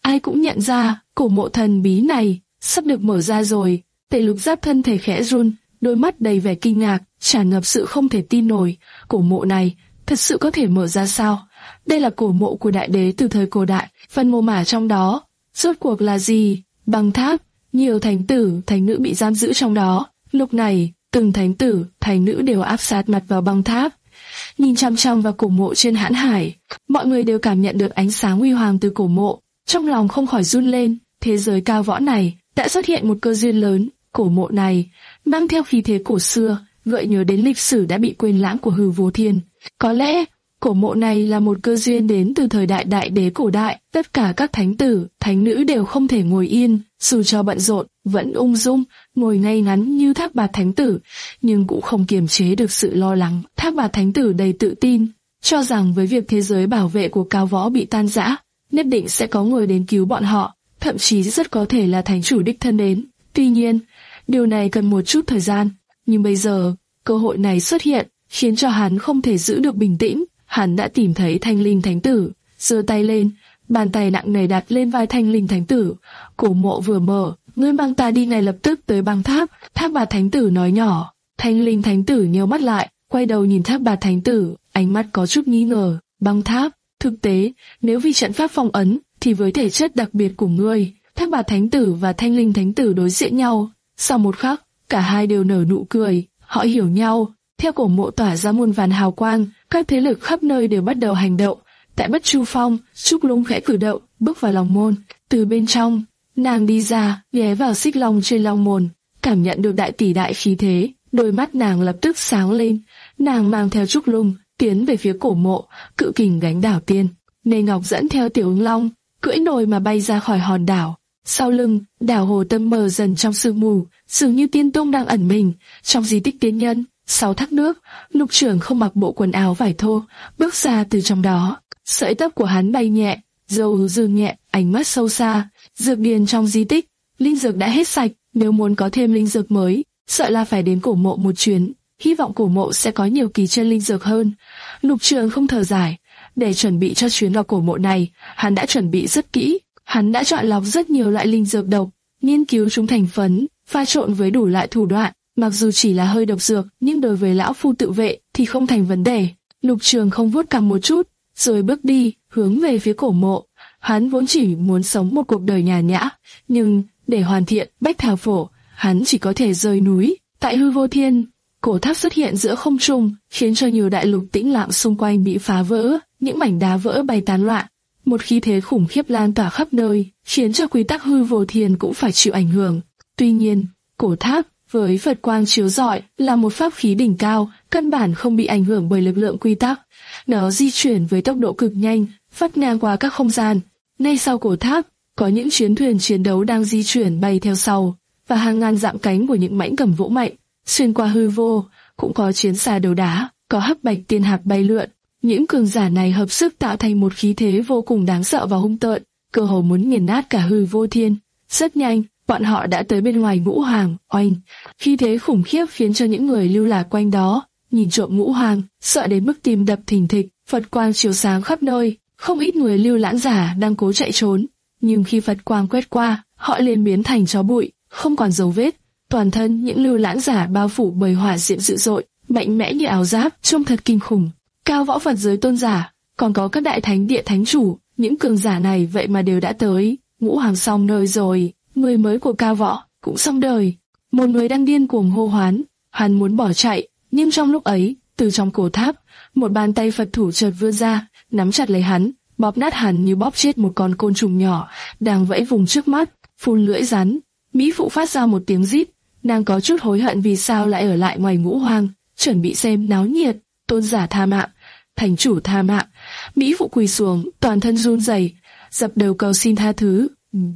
ai cũng nhận ra cổ mộ thần bí này sắp được mở ra rồi. Tề Lục Giáp thân thể khẽ run, đôi mắt đầy vẻ kinh ngạc, tràn ngập sự không thể tin nổi. Cổ mộ này thật sự có thể mở ra sao? Đây là cổ mộ của đại đế từ thời cổ đại, phần mồ mả trong đó rốt cuộc là gì? Băng tháp, nhiều thánh tử, thánh nữ bị giam giữ trong đó. Lúc này, từng thánh tử, thánh nữ đều áp sát mặt vào băng tháp, nhìn chăm chăm vào cổ mộ trên hãn hải. Mọi người đều cảm nhận được ánh sáng huy hoàng từ cổ mộ, trong lòng không khỏi run lên. Thế giới cao võ này đã xuất hiện một cơ duyên lớn. Cổ mộ này mang theo khí thế cổ xưa, gợi nhớ đến lịch sử đã bị quên lãng của Hư Vô Thiên. Có lẽ cổ mộ này là một cơ duyên đến từ thời đại đại đế cổ đại. Tất cả các thánh tử, thánh nữ đều không thể ngồi yên, dù cho bận rộn, vẫn ung dung, ngồi ngay ngắn như Thác Bạt thánh tử, nhưng cũng không kiềm chế được sự lo lắng. Thác Bạt thánh tử đầy tự tin, cho rằng với việc thế giới bảo vệ của cao võ bị tan rã, nhất định sẽ có người đến cứu bọn họ, thậm chí rất có thể là thánh chủ đích thân đến. Tuy nhiên, điều này cần một chút thời gian, nhưng bây giờ, cơ hội này xuất hiện, khiến cho hắn không thể giữ được bình tĩnh. Hắn đã tìm thấy Thanh Linh thánh tử, giơ tay lên, bàn tay nặng nề đặt lên vai Thanh Linh thánh tử. Cổ mộ vừa mở, ngươi mang ta đi ngay lập tức tới băng tháp. Thác Bạt thánh tử nói nhỏ. Thanh Linh thánh tử nheo mắt lại, quay đầu nhìn Thác Bạt thánh tử, ánh mắt có chút nghi ngờ. Băng tháp, thực tế, nếu vì trận pháp phong ấn, thì với thể chất đặc biệt của ngươi. Thác Bạt thánh tử và Thanh Linh thánh tử đối diện nhau. Sau một khắc, cả hai đều nở nụ cười, họ hiểu nhau. Theo cổ mộ tỏa ra muôn vàn hào quang, các thế lực khắp nơi đều bắt đầu hành động. Tại Bất Chu Phong, Trúc Lung khẽ cử động, bước vào lòng môn. Từ bên trong, nàng đi ra, ghé vào xích long trên long môn, cảm nhận được đại tỷ đại khí thế, đôi mắt nàng lập tức sáng lên. Nàng mang theo Trúc Lung tiến về phía cổ mộ, cự kình gánh đảo tiên. Nê Ngọc dẫn theo Tiểu Ứng Long, cưỡi nồi mà bay ra khỏi hòn đảo. Sau lưng, đảo Hồ Tâm mờ dần trong sương mù, dường như tiên tung đang ẩn mình trong di tích tiên nhân. Sau thác nước, Lục Trưởng không mặc bộ quần áo vải thô, bước ra từ trong đó. Sợi tóc của hắn bay nhẹ, râu dương nhẹ, ánh mắt sâu xa. Dược điền trong di tích, linh dược đã hết sạch, nếu muốn có thêm linh dược mới, sợ là phải đến cổ mộ một chuyến. Hy vọng cổ mộ sẽ có nhiều kỳ chân linh dược hơn. Lục Trưởng không thở dài, để chuẩn bị cho chuyến vào cổ mộ này, hắn đã chuẩn bị rất kỹ. Hắn đã chọn lọc rất nhiều loại linh dược độc, nghiên cứu chúng thành phấn, pha trộn với đủ loại thủ đoạn. Mặc dù chỉ là hơi độc dược, nhưng đối với lão phu tự vệ thì không thành vấn đề. Lục Trường không vuốt cằm một chút, rồi bước đi, hướng về phía cổ mộ. Hắn vốn chỉ muốn sống một cuộc đời nhàn nhã, nhưng để hoàn thiện Bách Thảo Phổ, hắn chỉ có thể rời núi. Tại Hư Vô Thiên, cổ tháp xuất hiện giữa không trung, khiến cho nhiều đại lục tĩnh lặng xung quanh bị phá vỡ, những mảnh đá vỡ bay tán loạn. Một khí thế khủng khiếp lan tỏa khắp nơi, khiến cho quy tắc Hư Vô Thiên cũng phải chịu ảnh hưởng. Tuy nhiên, cổ tháp với Phật quang chiếu rọi là một pháp khí đỉnh cao, căn bản không bị ảnh hưởng bởi lực lượng quy tắc. Nó di chuyển với tốc độ cực nhanh, vắt ngang qua các không gian. Ngay sau cổ tháp, có những chiến thuyền chiến đấu đang di chuyển bay theo sau, và hàng ngàn dặm cánh của những mãnh cầm vũ mạnh xuyên qua hư vô. Cũng có chiến xa đấu đá, có hắc bạch tiên hạc bay lượn. Những cường giả này hợp sức tạo thành một khí thế vô cùng đáng sợ và hung tợn, cơ hồ muốn nghiền nát cả Hư Vô Thiên. Rất nhanh, bọn họ đã tới bên ngoài Ngũ Hoàng. Oanh! Khí thế khủng khiếp khiến cho những người lưu lạc quanh đó nhìn trộm Ngũ Hoàng, sợ đến mức tim đập thình thịch. Phật quang chiếu sáng khắp nơi, không ít người lưu lãng giả đang cố chạy trốn, nhưng khi Phật quang quét qua, họ liền biến thành tro bụi, không còn dấu vết. Toàn thân những lưu lãng giả bao phủ bởi hỏa diễm dữ dội, mạnh mẽ như áo giáp, trông thật kinh khủng. Cao võ Phật giới tôn giả, còn có các đại thánh địa thánh chủ, những cường giả này vậy mà đều đã tới. Ngũ Hoàng xong đời rồi, người mới của Cao võ cũng xong đời. Một người đang điên cuồng hô hoán, hắn muốn bỏ chạy, nhưng trong lúc ấy, từ trong cổ tháp, một bàn tay Phật thủ chợt vươn ra, nắm chặt lấy hắn, bóp nát hắn như bóp chết một con côn trùng nhỏ đang vẫy vùng trước mắt. Phun lưỡi rắn, Mỹ phụ phát ra một tiếng rít, nàng có chút hối hận vì sao lại ở lại ngoài Ngũ Hoàng, chuẩn bị xem náo nhiệt. Tôn giả tha mạng, thành chủ tha mạng. Mỹ phụ quỳ xuống, toàn thân run rẩy, dập đầu cầu xin tha thứ.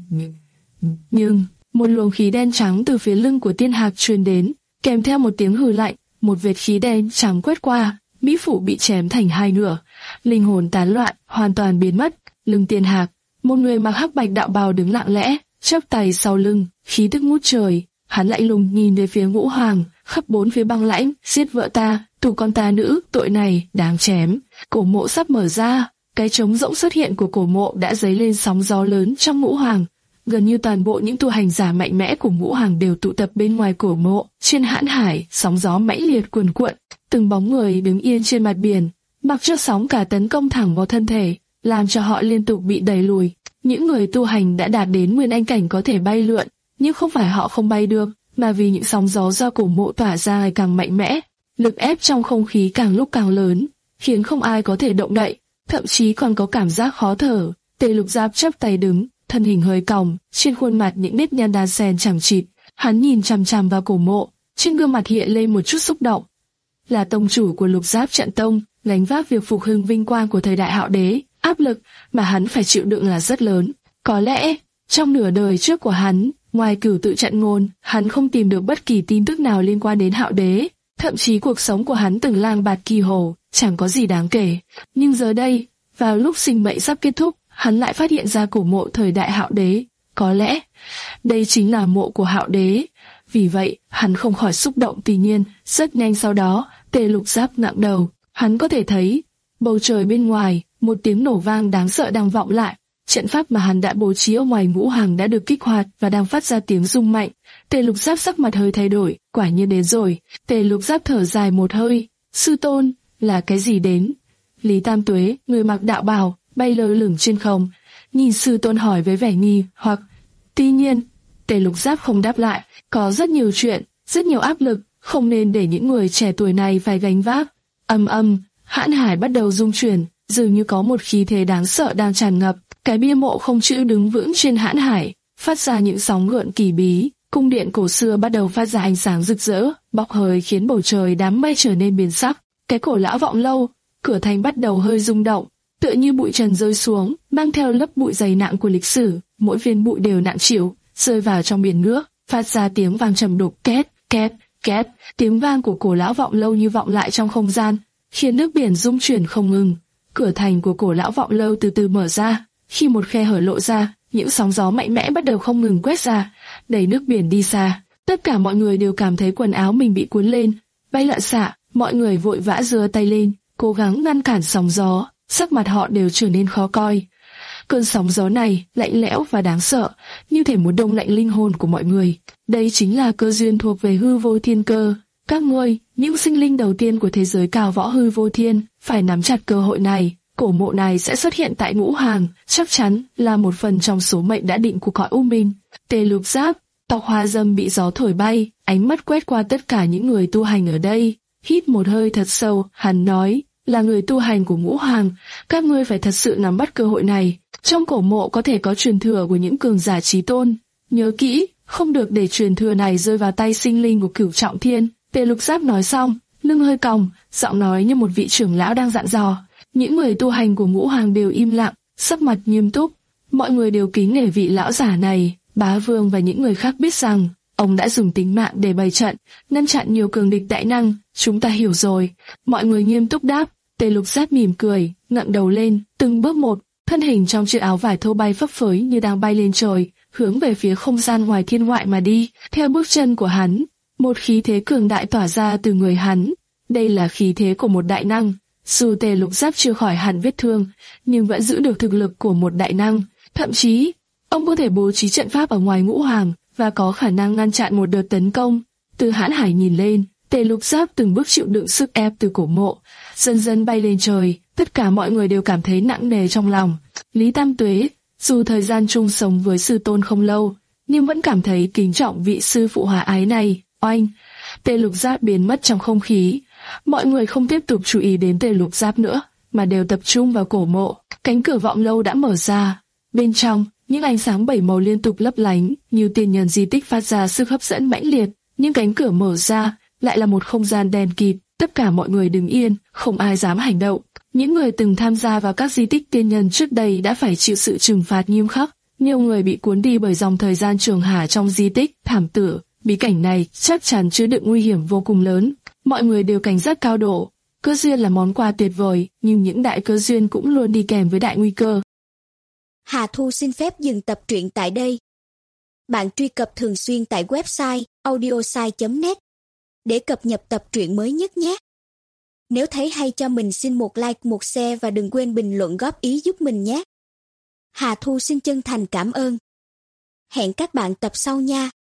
Nhưng một luồng khí đen trắng từ phía lưng của tiên hạc truyền đến, kèm theo một tiếng hừ lạnh, một vệt khí đen trắng quét qua, Mỹ phụ bị chém thành hai nửa, linh hồn tán loạn, hoàn toàn biến mất. Lưng tiên hạc, một người mặc hắc bạch đạo bào đứng lặng lẽ, chắp tay sau lưng, khí tức ngút trời. Hắn lạnh lùng nhìn về phía Ngũ Hoàng, khắp bốn phía băng lãnh, giết vợ ta, tù con ta nữ, tội này đáng chém. Cổ mộ sắp mở ra, cái trống rỗng xuất hiện của cổ mộ đã dấy lên sóng gió lớn trong ngũ hoàng. Gần như toàn bộ những tu hành giả mạnh mẽ của ngũ hoàng đều tụ tập bên ngoài cổ mộ. Trên hãn hải, sóng gió mãnh liệt cuồn cuộn, từng bóng người đứng yên trên mặt biển, mặc cho sóng cả tấn công thẳng vào thân thể, làm cho họ liên tục bị đẩy lùi. Những người tu hành đã đạt đến nguyên anh cảnh có thể bay lượn, nhưng không phải họ không bay được, mà vì những sóng gió do cổ mộ tỏa ra ngày càng mạnh mẽ, lực ép trong không khí càng lúc càng lớn, khiến không ai có thể động đậy, thậm chí còn có cảm giác khó thở. Tề Lục Giáp chắp tay đứng, thân hình hơi còng, trên khuôn mặt những nếp nhăn đan xen chẳng chịt. Hắn nhìn chằm chằm vào cổ mộ, trên gương mặt hiện lên một chút xúc động. Là tông chủ của Lục Giáp Trận Tông, gánh vác việc phục hưng vinh quang của thời đại Hạo Đế, áp lực mà hắn phải chịu đựng là rất lớn. Có lẽ trong nửa đời trước của hắn, ngoài Cửu Tự Trận Ngôn, hắn không tìm được bất kỳ tin tức nào liên quan đến Hạo Đế. Thậm chí cuộc sống của hắn từng lang bạt kỳ hồ, chẳng có gì đáng kể. Nhưng giờ đây, vào lúc sinh mệnh sắp kết thúc, hắn lại phát hiện ra cổ mộ thời đại Hạo Đế. Có lẽ đây chính là mộ của Hạo Đế. Vì vậy, hắn không khỏi xúc động. Tuy nhiên, rất nhanh sau đó, Tề Lục Giáp ngẩng đầu, hắn có thể thấy bầu trời bên ngoài, một tiếng nổ vang đáng sợ đang vọng lại. Trận pháp mà hắn đã bố trí ở ngoài ngũ hàng đã được kích hoạt và đang phát ra tiếng rung mạnh. Tề Lục Giáp sắc mặt hơi thay đổi, quả nhiên đến rồi. Tề Lục Giáp thở dài một hơi, sư tôn, là cái gì đến? Lý Tam Tuế, người mặc đạo bào, bay lơ lửng trên không, nhìn sư tôn hỏi với vẻ nghi hoặc. Tuy nhiên, Tề Lục Giáp không đáp lại, có rất nhiều chuyện, rất nhiều áp lực, không nên để những người trẻ tuổi này phải gánh vác. Âm âm, hãn hải bắt đầu rung chuyển, dường như có một khí thế đáng sợ đang tràn ngập. Cái bia mộ không chữ đứng vững trên hãn hải, phát ra những sóng gợn kỳ bí. Cung điện cổ xưa bắt đầu phát ra ánh sáng rực rỡ, bốc hơi khiến bầu trời đám mây trở nên biến sắc. Cái cổ lão vọng lâu, cửa thành bắt đầu hơi rung động, tựa như bụi trần rơi xuống, mang theo lớp bụi dày nặng của lịch sử. Mỗi viên bụi đều nặng trĩu, rơi vào trong biển nước, phát ra tiếng vang trầm đục, két, két, két. Tiếng vang của cổ lão vọng lâu như vọng lại trong không gian, khiến nước biển rung chuyển không ngừng. Cửa thành của cổ lão vọng lâu từ từ mở ra, khi một khe hở lộ ra, những sóng gió mạnh mẽ bắt đầu không ngừng quét ra, đẩy nước biển đi xa. Tất cả mọi người đều cảm thấy quần áo mình bị cuốn lên, bay loạn xạ. Mọi người vội vã giơ tay lên, cố gắng ngăn cản sóng gió. Sắc mặt họ đều trở nên khó coi. Cơn sóng gió này lạnh lẽo và đáng sợ, như thể muốn đông lạnh linh hồn của mọi người. Đây chính là cơ duyên thuộc về hư vô thiên cơ. Các ngươi, những sinh linh đầu tiên của thế giới cao võ hư vô thiên, phải nắm chặt cơ hội này. Cổ mộ này sẽ xuất hiện tại ngũ hàng, chắc chắn là một phần trong số mệnh đã định của cõi u minh. Tề Lục Giáp, tóc hoa dâm bị gió thổi bay, ánh mắt quét qua tất cả những người tu hành ở đây. Hít một hơi thật sâu, hắn nói, là người tu hành của ngũ hàng, các ngươi phải thật sự nắm bắt cơ hội này. Trong cổ mộ có thể có truyền thừa của những cường giả chí tôn. Nhớ kỹ, không được để truyền thừa này rơi vào tay sinh linh của Cửu Trọng Thiên. Tề Lục Giáp nói xong, lưng hơi còng, giọng nói như một vị trưởng lão đang dặn dò. Những người tu hành của ngũ hàng đều im lặng, sắc mặt nghiêm túc. Mọi người đều kính nể vị lão giả này. Bá Vương và những người khác biết rằng ông đã dùng tính mạng để bày trận, ngăn chặn nhiều cường địch đại năng. Chúng ta hiểu rồi. Mọi người nghiêm túc đáp. Tề Lục Giáp mỉm cười, ngẩng đầu lên, từng bước một, thân hình trong chiếc áo vải thô bay phấp phới như đang bay lên trời, hướng về phía không gian ngoài thiên ngoại mà đi. Theo bước chân của hắn, một khí thế cường đại tỏa ra từ người hắn. Đây là khí thế của một đại năng. Dù Tề Lục Giáp chưa khỏi hẳn vết thương, nhưng vẫn giữ được thực lực của một đại năng. Thậm chí, ông có thể bố trí trận pháp ở ngoài ngũ hàng và có khả năng ngăn chặn một đợt tấn công. Từ hãn hải nhìn lên, Tề Lục Giáp từng bước chịu đựng sức ép từ cổ mộ, dần dần bay lên trời. Tất cả mọi người đều cảm thấy nặng nề trong lòng. Lý Tam Tuế, dù thời gian chung sống với sư tôn không lâu, nhưng vẫn cảm thấy kính trọng vị sư phụ hòa ái này. Oanh! Tề Lục Giáp biến mất trong không khí. Mọi người không tiếp tục chú ý đến Tề Lục Giáp nữa, mà đều tập trung vào cổ mộ. Cánh cửa vọng lâu đã mở ra. Bên trong, những ánh sáng bảy màu liên tục lấp lánh, như tiên nhân di tích phát ra sức hấp dẫn mãnh liệt. Nhưng cánh cửa mở ra, lại là một không gian đen kịt. Tất cả mọi người đứng yên, không ai dám hành động. Những người từng tham gia vào các di tích tiên nhân trước đây đã phải chịu sự trừng phạt nghiêm khắc. Nhiều người bị cuốn đi bởi dòng thời gian trường hà trong di tích, thảm tử. Bí cảnh này chắc chắn chứa đựng nguy hiểm vô cùng lớn. Mọi người đều cảnh giác cao độ. Cơ duyên là món quà tuyệt vời, nhưng những đại cơ duyên cũng luôn đi kèm với đại nguy cơ. Hà Thu xin phép dừng tập truyện tại đây. Bạn truy cập thường xuyên tại website audiosai chấm net để cập nhật tập truyện mới nhất nhé. Nếu thấy hay cho mình xin một like, một share và đừng quên bình luận góp ý giúp mình nhé. Hà Thu xin chân thành cảm ơn. Hẹn các bạn tập sau nha.